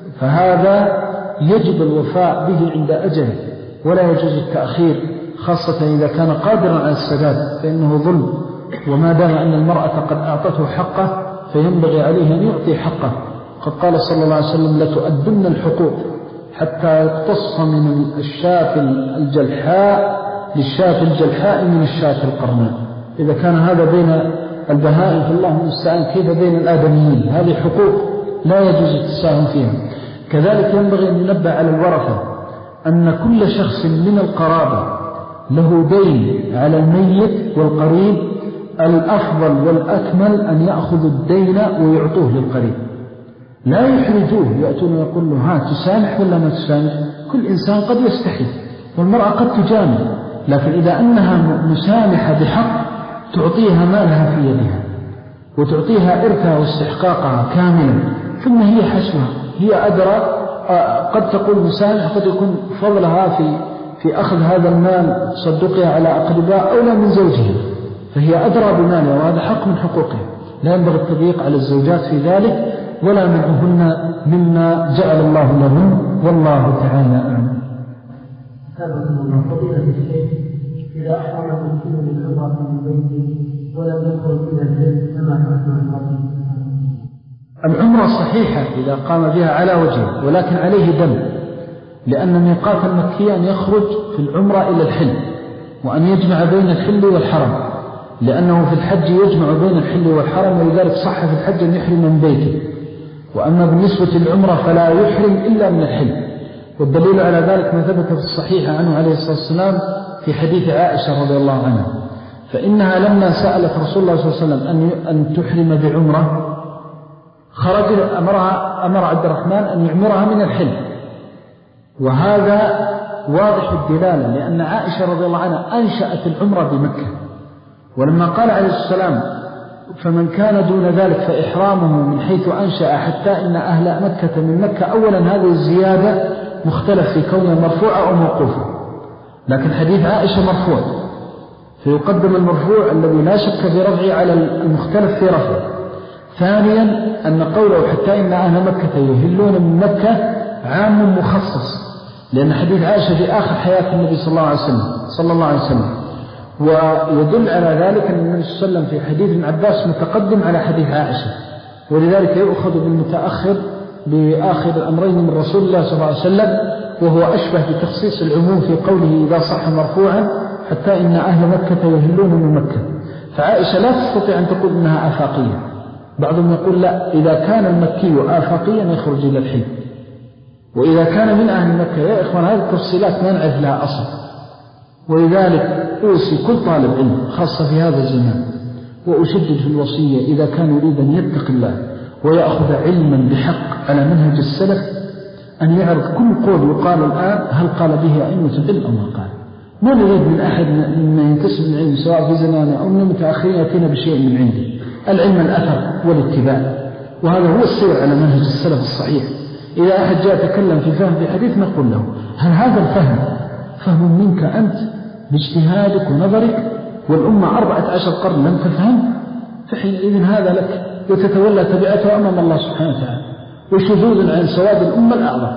فهذا يجب الوفاء به عند أجله، ولا يجوز التأخير، خاصة إذا كان قادرا على السداد، فإنه ظلم. وما دام أن المرأة قد أعطته حقه فينبغي عليه أن يعطي حقه. قد قال صلى الله عليه وسلم: لتؤدن الحقوق حتى يقتص من الشاة الجلحاء للشاة الجلحاء من الشاة القرناء. إذا كان هذا بين البهائم فالله المستعان كيف بين الآدميين؟ هذه حقوق لا يجوز التساهل فيها. كذلك ينبغي أن ينبه على الورثة أن كل شخص من القرابة له دين على الميت والقريب، الأفضل والأكمل أن يأخذوا الدين ويعطوه للقريب، لا يحرجوه يأتون ويقول له ها تسامح ولا ما تسامح. كل إنسان قد يستحي والمرأة قد تجامل، لكن إذا أنها مسامحة بحق تعطيها مالها في يدها وتعطيها إرثها واستحقاقها كاملا، ثم هي حسنها هي أدرى. قد تقول مسامح قد يكون فضلها في في أخذ هذا المال تصدقها على أقرباء أولى من زوجها، فهي أدرى بمالها وهذا حق من حقوقها. لا ينبغي التضييق على الزوجات في ذلك ولا منعهن مما جعل الله لهن، والله تعالى أعلم. فضيلة الشيخ، إذا أحرم المسلم بالعمرة من بيته ولم يخرج إلى البيت فما حكم عمرته؟ العمرة صحيحة إذا قام بها على وجهه، ولكن عليه دم، لأن ميقات المكي أن يخرج في العمرة إلى الحل وأن يجمع بين الحل والحرم، لأنه في الحج يجمع بين الحل والحرم، ولذلك صح في الحج أن يحرم من بيته. وأما بالنسبة للعمرة فلا يحرم إلا من الحل، والدليل على ذلك ما ثبت في الصحيح عنه عليه الصلاة والسلام في حديث عائشة رضي الله عنها، فإنها لما سألت رسول الله صلى الله عليه وسلم أن تحرم بعمرة خرج أمرها أمر عبد الرحمن أن يعمرها من الحل، وهذا واضح الدلالة، لأن عائشة رضي الله عنها أنشأت العمرة بمكة، ولما قال عليه السلام فمن كان دون ذلك فإحرامه من حيث أنشأ حتى إن أهل مكة من مكة، أولا هذه الزيادة مختلف في كونها مرفوعة أو موقوفة، لكن حديث عائشة مرفوع فيقدم المرفوع الذي لا شك في رفعه على المختلف في رفعه. ثانيا أن قوله حتى إن أهل مكة يهلون من مكة عام مخصص، لأن حديث عائشة في آخر حياة النبي صلى الله عليه وسلم صلى الله عليه وسلم ويدل على ذلك أن النبي صلى الله عليه وسلم في حديث ابن عباس متقدم على حديث عائشة، ولذلك يؤخذ بالمتأخر بآخر الأمرين من رسول الله صلى الله عليه وسلم، وهو أشبه بتخصيص العموم في قوله إذا صح مرفوعا حتى إن أهل مكة يهلون من مكة. فعائشة لا تستطيع أن تقول إنها آفاقية، بعضهم يقول لا، إذا كان المكي آفاقيا يخرج إلى الحل، وإذا كان من أهل مكة. يا إخوان هذه التفصيلات ما نعرف لها أصل، ولذلك أوصي كل طالب علم خاصة في هذا الزمان وأشدد في الوصية إذا كان يريد أن يتق الله ويأخذ علما بحق على منهج السلف أن يعرف كل قول يقال الآن هل قال به أئمة العلم أو ما قال. ما نريد من أحد مما ينتسب من العلم سواء في زمانه أو من المتأخرين يأتينا بشيء من عنده. العلم الأثر والاتباع، وهذا هو السير على منهج السلف الصحيح. إذا أحد جاء يتكلم في فهم في حديث نقول له هل هذا الفهم فهم منك أنت باجتهادك ونظرك والأمة أربعة عشر قرن لم تفهم؟ فحينئذ هذا لك وتتولى تبعته أمام الله سبحانه وتعالى، وشذوذ عن سواد الأمة الأعظم.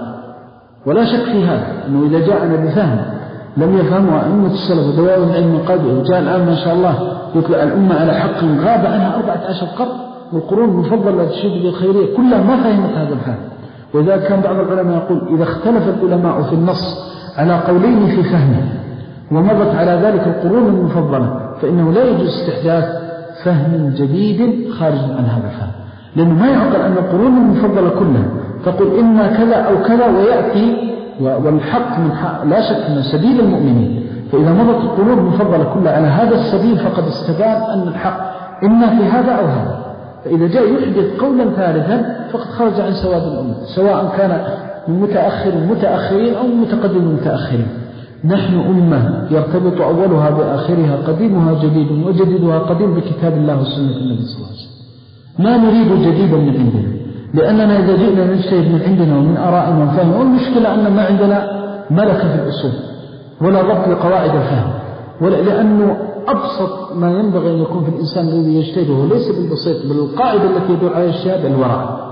ولا شك في هذا أنه إذا جاءنا بفهم لم يفهمها أئمة السلف ودواب العلم قبل، وجاء الآن ما شاء الله يطلع الأمة على حق غاب عنها أربعة عشر قرن، والقرون المفضلة تشيد بالخيرية كلها ما فهمت هذا الفهم. وإذا كان بعض العلماء يقول إذا اختلف العلماء في النص على قولين في فهمه ومضت على ذلك القرون المفضلة فإنه لا يجوز استحداث فهم جديد خارج عن هذا الفهم، لأنه ما يعقل أن القرون المفضلة كلها تقول إما كذا أو كذا ويأتي والحق من حق لا شك من سبيل المؤمنين. فإذا مضت القرون المفضلة كلها على هذا السبيل فقد استبان أن الحق إما في هذا أو هذا. فإذا جاء يحدث قولا ثالثا فقد خرج عن سواد الأمة، سواء كان من متأخر متأخرين أو متقدم متأخرين. نحن أمة يرتبط أولها بآخرها، قديمها جديد وجديدها قديم بكتاب الله وسنة النبي صلى الله عليه وسلم. ما نريد جديدا من عندنا، لأننا إذا جئنا نجتهد من عندنا ومن آرائنا وفهم، والمشكلة أن ما عندنا ملكة في الأصول ولا ضبط لقواعد الفهم، لأنه أبسط ما ينبغي أن يكون في الإنسان الذي يجتهده ليس بالبسيط بل القاعدة التي يدور عليها الشهادة الورع.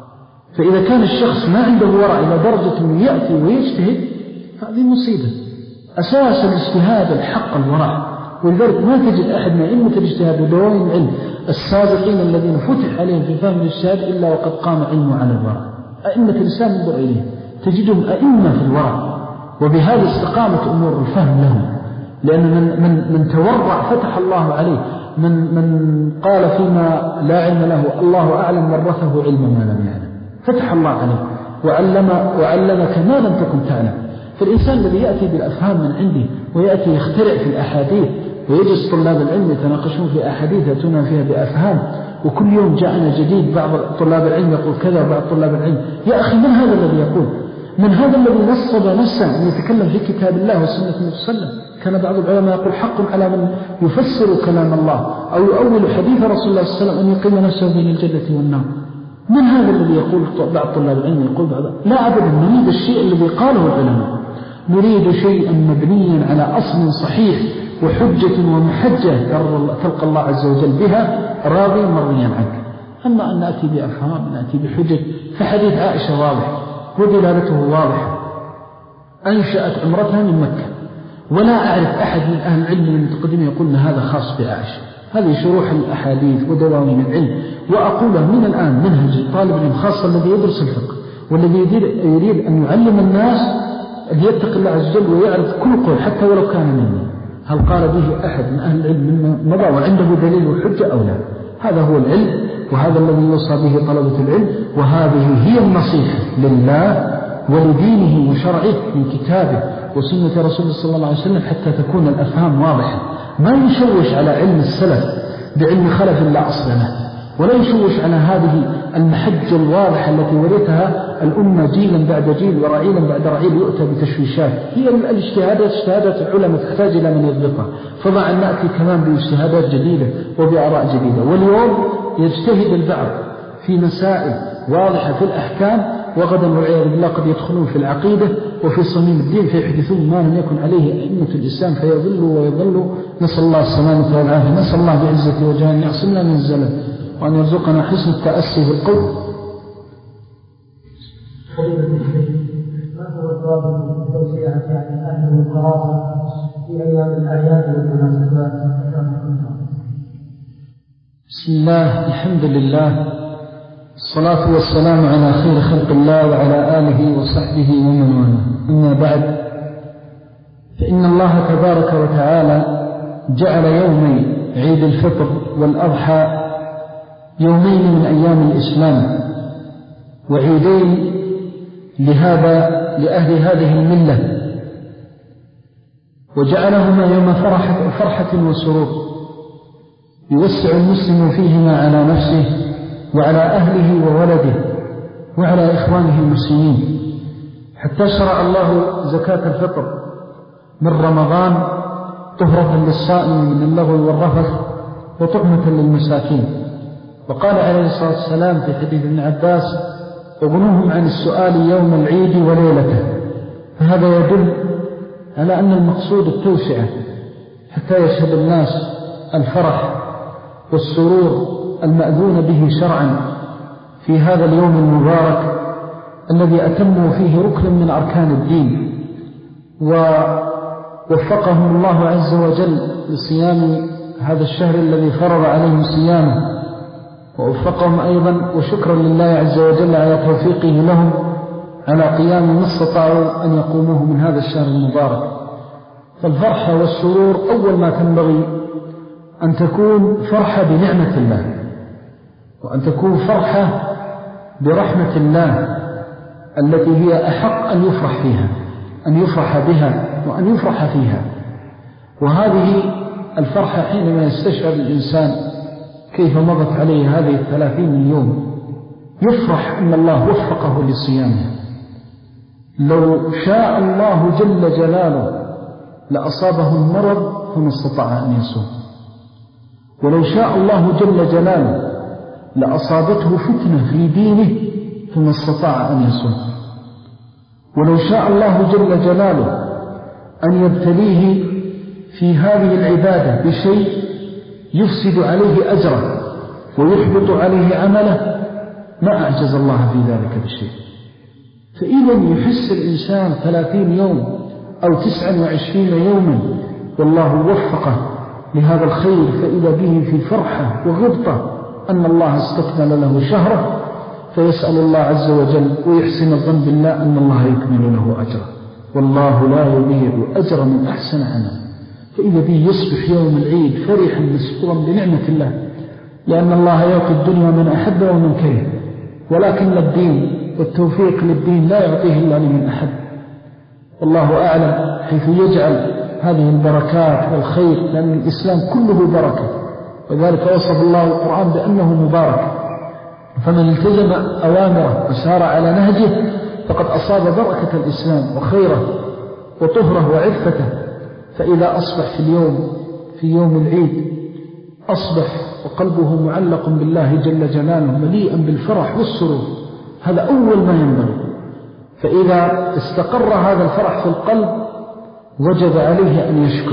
فإذا كان الشخص ما عنده ورع إلى درجة أنه يأتي ويجتهد هذه مصيبة. أساس الاجتهاد الحق الورع، ولذلك ما تجد أحد من أئمة الاجتهاد ودوام العلم السابقين الذين فتح عليهم في فهم الاجتهاد إلا وقد قام علمه على الورع. أئمة الإسلام انظر إليه تجدهم أئمة في الورع، وبهذا استقامة أمور الفهم لهم. لأن من, من, من تورع فتح الله عليه، من, من قال فيما لا علم له الله أعلم ورثه علم ما لم يعلم، فتح الله عليه وعلم وعلمك ما لم تكن تعلم. فالإنسان الذي يأتي بالأفهام من عنده ويأتي يخترع في الأحاديث، ويجلس طلاب العلم يتناقشون في أحاديث يأتون فيها بأفهام، وكل يوم جاءنا جديد، بعض طلاب العلم يقول كذا وبعض طلاب العلم. يا أخي من هذا الذي يقول؟ من هذا الذي نصب نفسه أن يتكلم في كتاب الله وسنة النبي صلى الله عليه وسلم؟ كان بعض العلماء يقول حق على من يفسر كلام الله أو يؤول حديث رسول الله صلى الله عليه وسلم أن يقيم نفسه بين الجنة والنار. من هذا الذي يقول بعض طلاب العلم يقول بعض؟ لا أبدا، نريد الشيء الذي قاله العلماء، نريد شيئا مبنيا على أصل صحيح وحجة ومحجة تلقى الله عز وجل بها راضيا مرضيا عنك. أما أن نأتي بأفهام، نأتي بحجج، فحديث عائشة واضح ودلالته واضحة، أنشأت عمرتها من مكة، ولا أعرف أحد من أهل العلم المتقدمين يقول أن هذا خاص بعائشة. هذه شروح الأحاديث ودواوين العلم، وأقوله من الآن منهج طالب العلم خاصة الذي يدرس الفقه والذي يريد أن يعلم الناس أن يتقي الله عز وجل ويعرف كل قول حتى ولو كان مني، هل قال به أحد من أهل العلم مما مضى وعنده دليل وحجة أو لا؟ هذا هو العلم، وهذا الذي يوصى به طلبة العلم، وهذه هي النصيحة لله ولدينه وشرعه من كتابه وسنة رسوله صلى الله عليه وسلم، حتى تكون الأفهام واضحة. ما يشوش على علم السلف بعلم خلف لا أصل له، ولا يشوش على هذه المحجة الواضحة التي ورثها الأمة جيلا بعد جيل ورعيلا بعد رعيل، يؤتى بتشويشات. هي الاجتهادات اجتهادات العلماء تحتاج إلى من يضبطها، فضع أن نأتي كمان باجتهادات جديدة وبآراء جديدة. واليوم يجتهد البعض في مسائل واضحة في الأحكام، وغدا والعياذ بالله قد يدخلون في العقيدة وفي صميم الدين فيحدثون ما لم يكن عليه أئمة الإسلام فيضلوا ويضلوا. نسأل الله السلامة والعافية، نسأل الله بعزته وجهه أن يعصمنا من الزلل وأن يرزقنا حسن التأسي بالقول. ما هو الضابط في التوسعة عن الأهل والقرابة في أيام الأعياد والمناسبات؟ بسم الله، الحمد لله، الصلاة والسلام على خير خلق الله وعلى آله وصحبه ومن والاه. أما بعد، فإن الله تبارك وتعالى جعل يومي عيد الفطر والأضحى يومين من أيام الإسلام، وعيدين لهذا لأهل هذه الملة، وجعلهما يوم فرحة, فرحة وسرور يوسع المسلم فيهما على نفسه وعلى أهله وولده وعلى إخوانه المسلمين، حتى شرع الله زكاة الفطر من رمضان طهرة للصائم من اللغو والرفث وطعمة للمساكين. وقال عليه الصلاة والسلام في حديث ابن عباس: اغنوهم عن السؤال يوم العيد وليلته. فهذا يدل على أن المقصود التوسعة حتى يشهد الناس الفرح والسرور المأذون به شرعا في هذا اليوم المبارك الذي أتموا فيه ركنا من أركان الدين، ووفقهم الله عز وجل لصيام هذا الشهر الذي فرض عليهم صيامه، ووفقهم أيضا وشكرا لله عز وجل على توفيقه لهم على قيام ما استطاعوا أن يقوموه من هذا الشهر المبارك. فالفرحة والسرور أول ما تنبغي أن تكون فرحة بنعمة الله، وأن تكون فرحة برحمة الله التي هي أحق أن يفرح فيها، أن يفرح بها وأن يفرح فيها. وهذه الفرحة حينما يستشعر الإنسان كيف مضت عليه هذه الثلاثين اليوم يفرح أن الله وفقه لصيامه. لو شاء الله جل جلاله لأصابه المرض فما استطاع أن يصوم، ولو شاء الله جل جلاله لأصابته فتنة في دينه فما استطاع أن يصوم، ولو شاء الله جل جلاله أن يبتليه في هذه العبادة بشيء يفسد عليه أجره ويحبط عليه عمله ما أعجز الله في ذلك بشيء. فإذا يحس الإنسان ثلاثين يوم أو تسعة وعشرين يوما والله وفقه لهذا الخير، فإذا به في فرحة وغبطة أن الله استكمل له شهره، فيسأل الله عز وجل ويحسن الظن بالله أن الله يكمل له أجره، والله لا يضيع أجر من أحسن عمل. فإذا به يصبح يوم العيد فرحا مسرورا بنعمة الله، لأن الله يعطي الدنيا من أحب ومن كره، ولكن الدين والتوفيق للدين لا يعطيه إلا لمن أحب. والله أعلم حيث يجعل هذه البركات والخير، لأن الإسلام كله بركة، وذلك وصف الله القرآن بأنه مبارك. فمن التزم أوامره وسار على نهجه فقد أصاب بركة الإسلام وخيره وطهره وعفته. فإذا أصبح في اليوم في يوم العيد أصبح وقلبه معلق بالله جل جلاله مليئا بالفرح والسرور، هذا أول ما ينبغي. فإذا استقر هذا الفرح في القلب وجب عليه أن يشكر،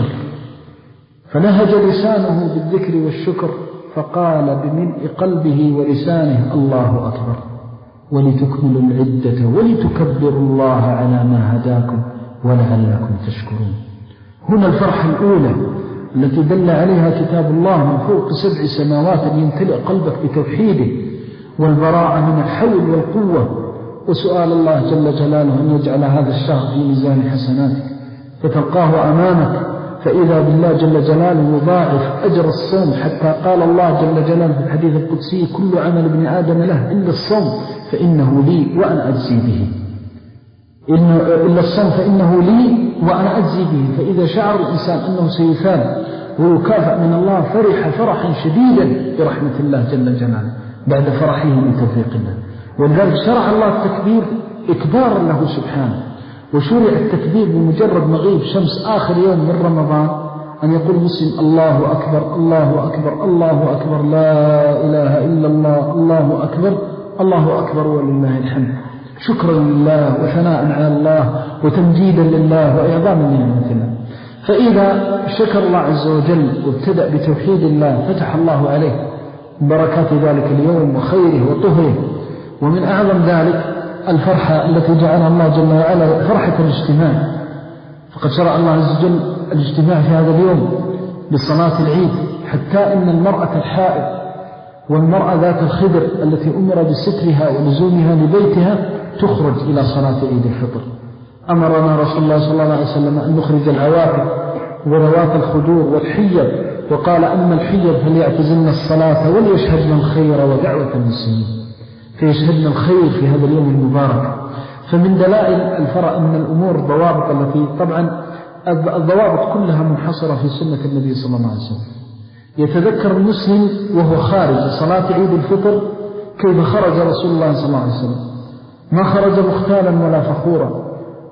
فنهج لسانه بالذكر والشكر، فقال بملء قلبه ولسانه الله أكبر ولتكملوا العدة ولتكبروا الله على ما هداكم ولعلكم تشكرون. هنا الفرحة الأولى التي دل عليها كتاب الله من فوق سبع سماوات أن يمتلئ قلبك بتوحيده والبراءة من الحول والقوة، وسؤال الله جل جلاله أن يجعل هذا الشهر في ميزان حسناتك فتلقاه أمامك، فإذا بالله جل جلاله يضاعف أجر الصوم، حتى قال الله جل جلاله في الحديث القدسي كل عمل ابن آدم له إلا الصوم فإنه لي وأنا أجزي به، إلا الصوم فإنه لي وأنا أجزي به. فإذا شعر الإنسان أنه سيثاب ويكافأ من الله فرح فرحا شديدا برحمة الله جل جلاله بعد فرحه من توفيق الله. ولذلك شرع الله التكبير إكبارا له سبحانه، وشرع التكبير بمجرد مغيب شمس آخر يوم من رمضان أن يقول مسلم الله أكبر الله أكبر الله أكبر لا إله إلا الله الله أكبر الله أكبر ولله الحمد، شكرا لله وثناء على الله وتمجيدا لله وإعظاما لنعمة الله. فإذا شكر الله عز وجل وابتدأ بتوحيد الله فتح الله عليه بركات ذلك اليوم وخيره وطهره. ومن أعظم ذلك الفرحة التي جعلها الله جل وعلا فرحة الاجتماع، فقد شرع الله عز وجل الاجتماع في هذا اليوم بصلاة العيد، حتى إن المرأة الحائض والمرأة ذات الخدر التي أمر بسترها ولزومها لبيتها تخرج إلى صلاة عيد الفطر. أمرنا رسول الله صلى الله عليه وسلم أن نخرج العوافر وذوات الخدور والحيض، وقال أما الحيض فليعتزلن الصلاة وليشهدن الخير ودعوة المسلمين، فيشهدن الخير في هذا اليوم المبارك. فمن دلائل الفرح أن الأمور ضوابط التي طبعا الضوابط كلها منحصرة في سنة النبي صلى الله عليه وسلم. يتذكر المسلم وهو خارج صلاة عيد الفطر كيف خرج رسول الله صلى الله عليه وسلم، ما خرج مختالا ولا فخورا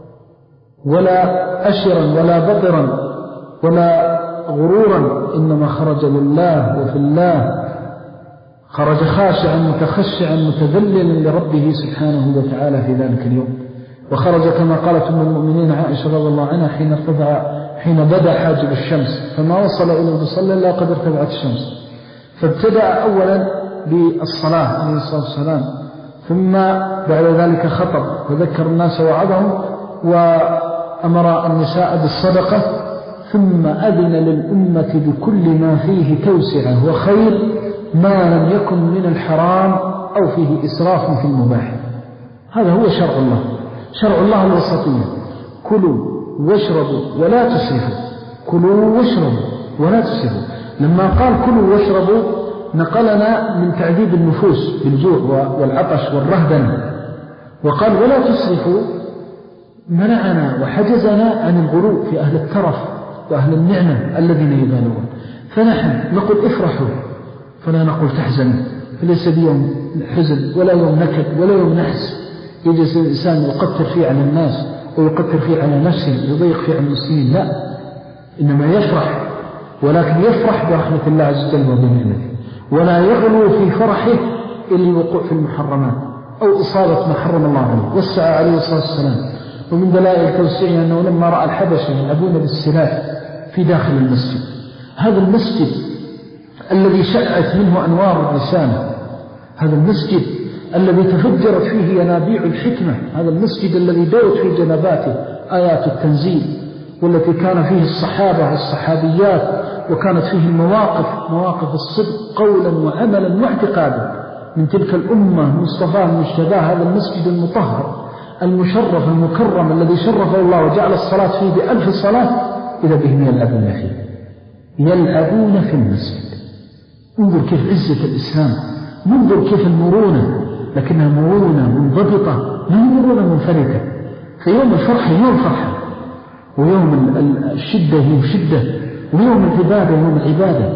ولا أشرا ولا بطرا ولا غرورا، إنما خرج لله وفي الله، خرج خاشعا متخشعا متذللا لربه سبحانه وتعالى في ذلك اليوم. وخرج كما قالت أم المؤمنين عائشة رضي الله عنها حين ارتفع حين بدأ حاجب الشمس فما وصل إلى المصلى إلا قد ارتفعت الشمس، فابتدأ أولا بالصلاة عليه الصلاة والسلام، ثم بعد ذلك خطب وذكر الناس وعظهم وأمر النساء بالصدقة، ثم أذن للأمة بكل ما فيه توسعة وخير ما لم يكن من الحرام أو فيه إسراف في المباح. هذا هو شرع الله، شرع الله الوسطية، كلوا واشربوا ولا تسرفوا، كلوا واشربوا ولا تسرفوا. لما قال كلوا واشربوا نقلنا من تعذيب النفوس بالجوع والعطش والرهبنة، وقال ولا تسرفوا منعنا وحجزنا عن الغلو في أهل الترف وأهل النعمة الذين يبالون. فنحن نقول افرحوا فلا نقول تحزنوا، فليس بيوم حزن ولا يوم نكد ولا يوم نحس يجلس الإنسان يقتر فيه على الناس ويقتر فيه على نفسه ويضيق فيه على المسلمين، لا، إنما يفرح، ولكن يفرح برحمة الله عز وجل وبنعمته، ولا يغلو في فرحه إلا الوقوع في المحرمات أو إصابة ما حرم الله عليه. وسع عليه الصلاة والسلام. ومن دلائل توسيعه أنه لما رأى الحبشة يلعبون بالسلاح في داخل المسجد، هذا المسجد الذي شعت منه أنوار الرسالة، هذا المسجد الذي تفجرت فيه ينابيع الحكمة، هذا المسجد الذي دورت في جنباته آيات التنزيل، والتي كان فيه الصحابة والصحابيات، وكانت فيه المواقف مواقف الصدق قولا وعملا واعتقادا من تلك الأمة المصطفى المجتبى. هذا المسجد المطهر المشرف المكرم الذي شرفه الله وجعل الصلاة فيه بألف صلاة إذا بهم يلعبون فيه. يلعبون في المسجد. انظر كيف عزة الإسلام، انظر كيف المرونة، لكنها مرونة منضبطة، ما هي مرونة منفلتة. فيوم الفرحة يوم فرحة، ويوم الشدة يوم شدة، ويوم العبادة يوم العبادة.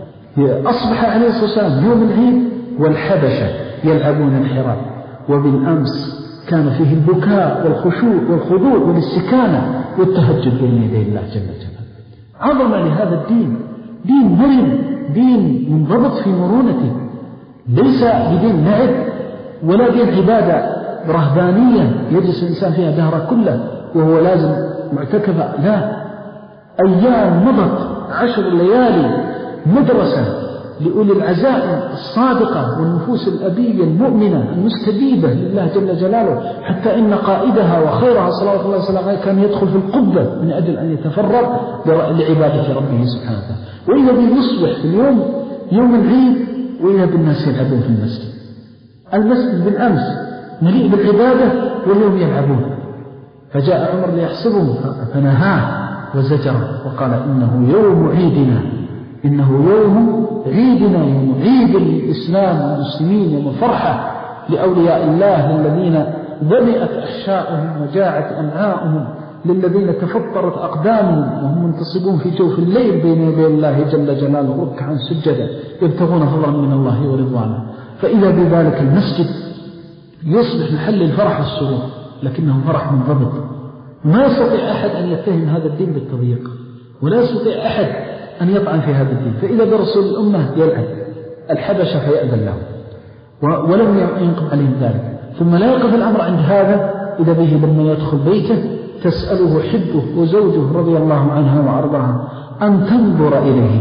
أصبح عليه الصلاة والسلام يوم العيد والحبشة يلعبون الحراب، وبالأمس كان فيه البكاء والخشوع والخضوع والاستكانة والتهجد بين يدي الله جل جلاله. عظم لهذا الدين، دين مرن، دين منضبط في مرونته، ليس بدين لعب ولا دين عبادة رهبانية يجلس الإنسان فيها دهره كله وهو لازم معتكفة. لا، أيام مضت، عشر ليالي مدرسة لأولي العزائم الصادقة والنفوس الأبية المؤمنة المستجيبة لله جل جلاله، حتى إن قائدها وخيرها صلى الله عليه وسلم كان يدخل في القبة من أجل أن يتفرغ لعبادة ربه سبحانه وتعالى. وإذا بيصبح في اليوم يوم العيد وإذا بالناس يلعبون في المسجد. المسجد بالأمس مليء بالعبادة واليوم يلعبون. فجاء عمر ليحسبهم فنهاه وزجره وقال إنه يوم عيدنا، إنه يوم عيدنا، يوم عيد الإسلام والمسلمين، يوم فرحة لأولياء الله الذين ظمئت أحشاؤهم وجاعت أمعاؤهم، للذين تفطرت أقدامهم وهم منتصبون في جوف الليل بين يدي الله جل جلاله ركعا سجدا يبتغون فضلا من الله ورضوانه. فإذا بذلك المسجد يصبح محل الفرح والسرور، لكنه فرح منضبط. ما يستطيع أحد أن يتهم هذا الدين بالتضييق، ولا يستطيع أحد أن يطعن في هذا الدين. فإذا برسول الأمة يلعب الحبشة فيأذن له ولم ينقض عليهم ذلك. ثم لا يقف الأمر عند هذا، إذا به لما يدخل بيته تسأله حبه وزوجه رضي الله عنها وأرضاها أن تنظر إليه.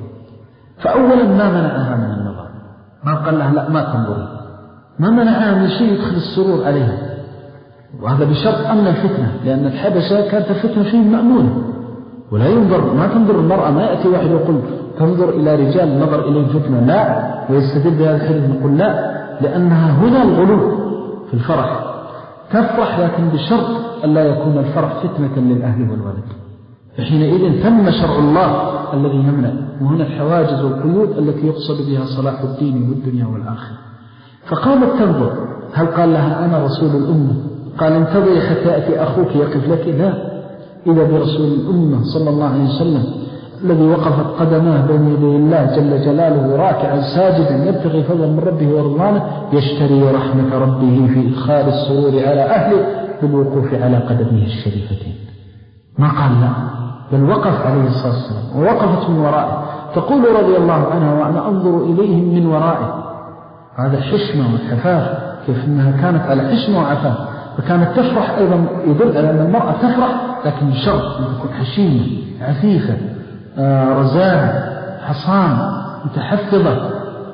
فأولا ما منعها من النظر، ما قال لها لا ما تنظري، ما منعها من شيء يدخل السرور عليها، وهذا بشرط أمن الفتنة، لأن الحبشة كانت الفتنة فيهم مأمونة ولا ينظر. ما تنظر المرأة، ما يأتي واحد يقول تنظر إلى رجال نظر إليه فتنة، لا، ويستدل بهذا الحديث نقول لا، لأنها هنا الغلو في الفرح. تفرح لكن بشرط أن لا يكون الفرح فتنة للأهل والولد، فحينئذ ثم شرع الله الذي يمنع، وهنا الحواجز والقيود التي يقصد بها صلاح الدين والدنيا والآخرة. فقامت تنظر، هل قال لها أنا رسول الأمة؟ قال انتظري حتى يأتي أخوك يقف لك؟ لا، إذا برسول الأمة صلى الله عليه وسلم الذي وقفت قدماه بين يدي الله جل جلاله راكعا ساجدا يبتغي فضلا من ربه ورضوانه، يشتري رحمة ربه في إدخال السرور على أهله بالوقوف على قدمه الشريفتين. ما قال لا، بل وقف عليه الصلاة والسلام ووقفت من ورائه. تقول رضي الله عنها وأنا أنظر إليهم من ورائه. هذا حشمة وحفاف، كيف أنها كانت على حشمة وعفاف. فكانت تفرح أيضا، يدل على أن المرأة تفرح لكن بشرط أن تكون حشيمة عفيفة آه رزانة حصان متحفظة.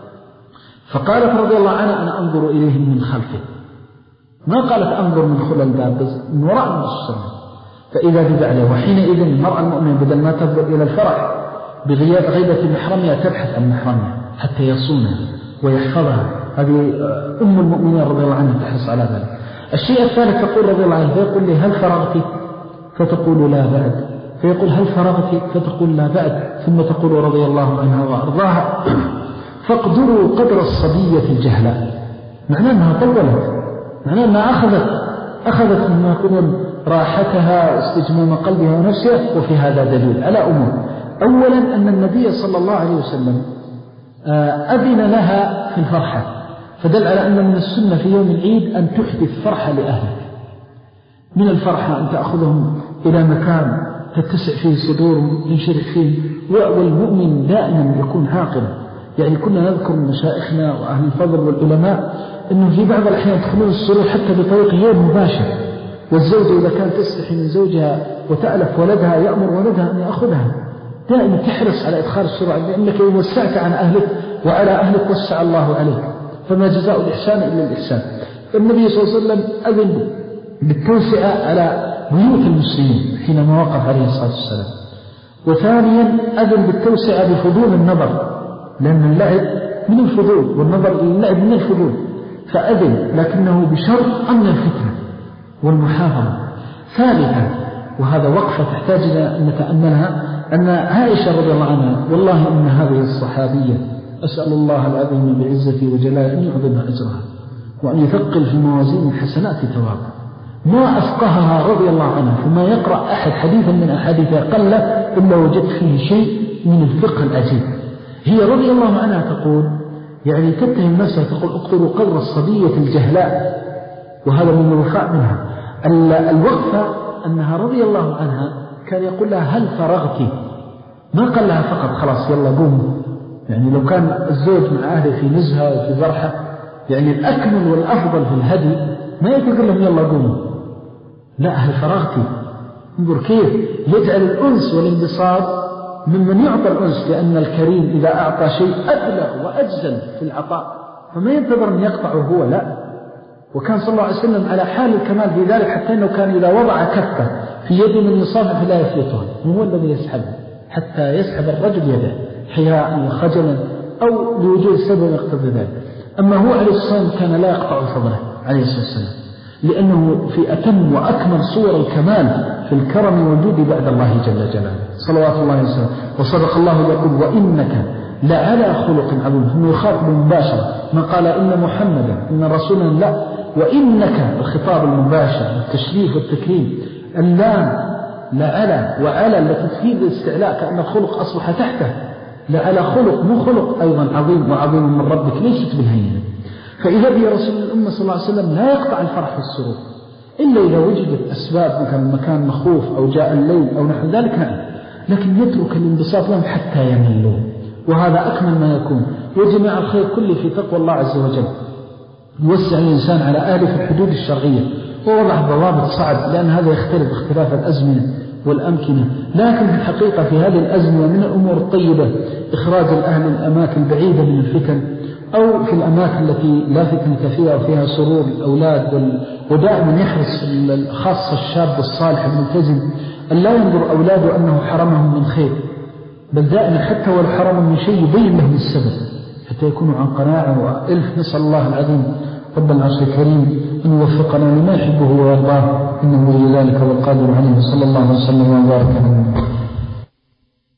فقالت رضي الله عنها أنا أنظر إليهم من خلفه، ما قالت أنظر من خلال الباب، بس من وراء النبي صلى الله عليه وسلم. فإذا ببعله، وحينئذ المرأة المؤمنة بدل ما تنظر إلى الفرح بغياب غيبة محرمها تبحث عن محرمها حتى يصونها ويحفظها. هذه أم المؤمنين رضي الله عنها تحرص على ذلك. الشيء الثالث تقول رضي الله عنها، فيقول لي هل فرغت؟ فتقول لا بعد. فيقول هل فرغت؟ فتقول لا بعد. ثم تقول رضي الله عنها وأرضاها فاقدروا قدر الصبية الجهلاء. معناه أنها طولت، معناه أنها أخذت أخذت مما يقولون راحتها واستجمام قلبها ونفسها. وفي هذا دليل على أمور. أولا أن النبي صلى الله عليه وسلم أذن لها في الفرحة، فدل على أن من السنة في يوم العيد أن تحدث فرحة لأهلك. من الفرحة أن تأخذهم إلى مكان تتسع فيه صدورهم ينشرح فيه، والمؤمن دائما يكون عاقلا. يعني كنا نذكر مشايخنا وأهل الفضل والعلماء أنه في بعض الأحيان تدخلون السرور حتى بطريق غير مباشر، والزوجة إذا كانت تستحي من زوجها وتألف ولدها يأمر ولدها أن يأخذها، دائما تحرص على إدخال السرور، لأنك إن وسعت عن أهلك وعلى أهلك وسع الله عليك، فما جزاء الإحسان إلا الإحسان. النبي صلى الله عليه وسلم أذن بالتوسعة على بيوت المسلمين حينما وقف عليه الصلاة والسلام. وثانيا أذن بالتوسعة بفضول النظر، لأن اللعب من الفضول والنظر للعب من الفضول، فأذن لكنه بشرط أمن الفتنة والمحافظة. ثالثا، وهذا وقفة تحتاج إلى أن نتأملها، أن عائشة رضي الله عنها والله إن هذه الصحابية أسأل الله العظيم بعزتي وجلاله أن يعظم أجرها وأن يثقل في موازين حسنات ثوابها. ما أفقهها رضي الله عنها، فما يقرأ أحد حديثا من أحاديثها قل إلا وجدت فيه شيء من الفقه العجيب. هي رضي الله عنها تقول يعني تتهم نفسها تقول اقتلوا قدر الصبية الجهلاء، وهذا من الوفاء منها. الوقفة أنها رضي الله عنها كان يقول لها هل فرغت، ما قال لها فقط خلاص يلا قوم. يعني لو كان الزوج مع أهله في نزهة وفي فرحة يعني الأكمل والأفضل في الهدي ما يقول لهم يلا قوموا، لا هل فرغتي. انظر كيف يجعل الأنس والانبساط ممن يعطى الأنس، لأن الكريم إذا أعطى شيء أبلغ وأجزل في العطاء فما ينتظر أن يقطعه هو، لا. وكان صلى الله عليه وسلم على حال الكمال في ذلك، حتى أنه كان إذا وضع كفه في يد من يصافح فلا يفلتها، هو الذي يسحبه حتى يسحب الرجل يده حياء وخجلا أو لوجود سبب يقتضي ذلك. أما هو عليه الصلاة والسلام كان لا يقطع فضله عليه الصلاة والسلام، لأنه في أتم وأكمل صور الكمال في الكرم والجود بعد الله جل جلاله صلوات الله عليه وسلم. وصدق الله يقول وإنك لعلى خلق عظيم، ثم يخاطب مباشرة ما قال إن محمدا إن رسولا، لا وإنك الخطاب المباشر والتشريف والتكريم. اللام لعلى وعلى التي تفيد الاستعلاء كأن الخلق أصبح تحته، لعلى خلق مو خلق أيضا عظيم وعظيم من ربك ليست بالهينة. فإذا بي رسول الأمة صلى الله عليه وسلم لا يقطع الفرح والسرور إلا إذا وجدت أسباب مثل مكان مخوف أو جاء الليل أو نحو ذلك، نعم، لكن يترك الانبساط لهم حتى يملوا، وهذا أكمل ما يكون. وجمع الخير كله في تقوى الله عز وجل، يوسع الإنسان على أهله في الحدود الشرعية ووضع ضوابط صعب، لأن هذا يختلف اختلاف الأزمنة والأمكنة. لكن في الحقيقة في هذه الأزمنة من الأمور الطيبة إخراج الأهل الأماكن البعيدة من الفتن، أو في الأماكن التي لا فتنة فيها وفيها سرور الأولاد. ودائما يحرص خاصة الشاب الصالح الملتزم أن لا ينظر أولاده أنه حرمهم من خير، بل دائما حتى ولو حرموا من شيء يبين لهم السبب حتى يكونوا عن قناعة وإلف. نسأل الله العظيم رب العرش الكريم أن يوفقنا لما يحبه ويرضاه، إنه ولي ذلك والقادر عليه. صلى الله وسلم وبارك عليه.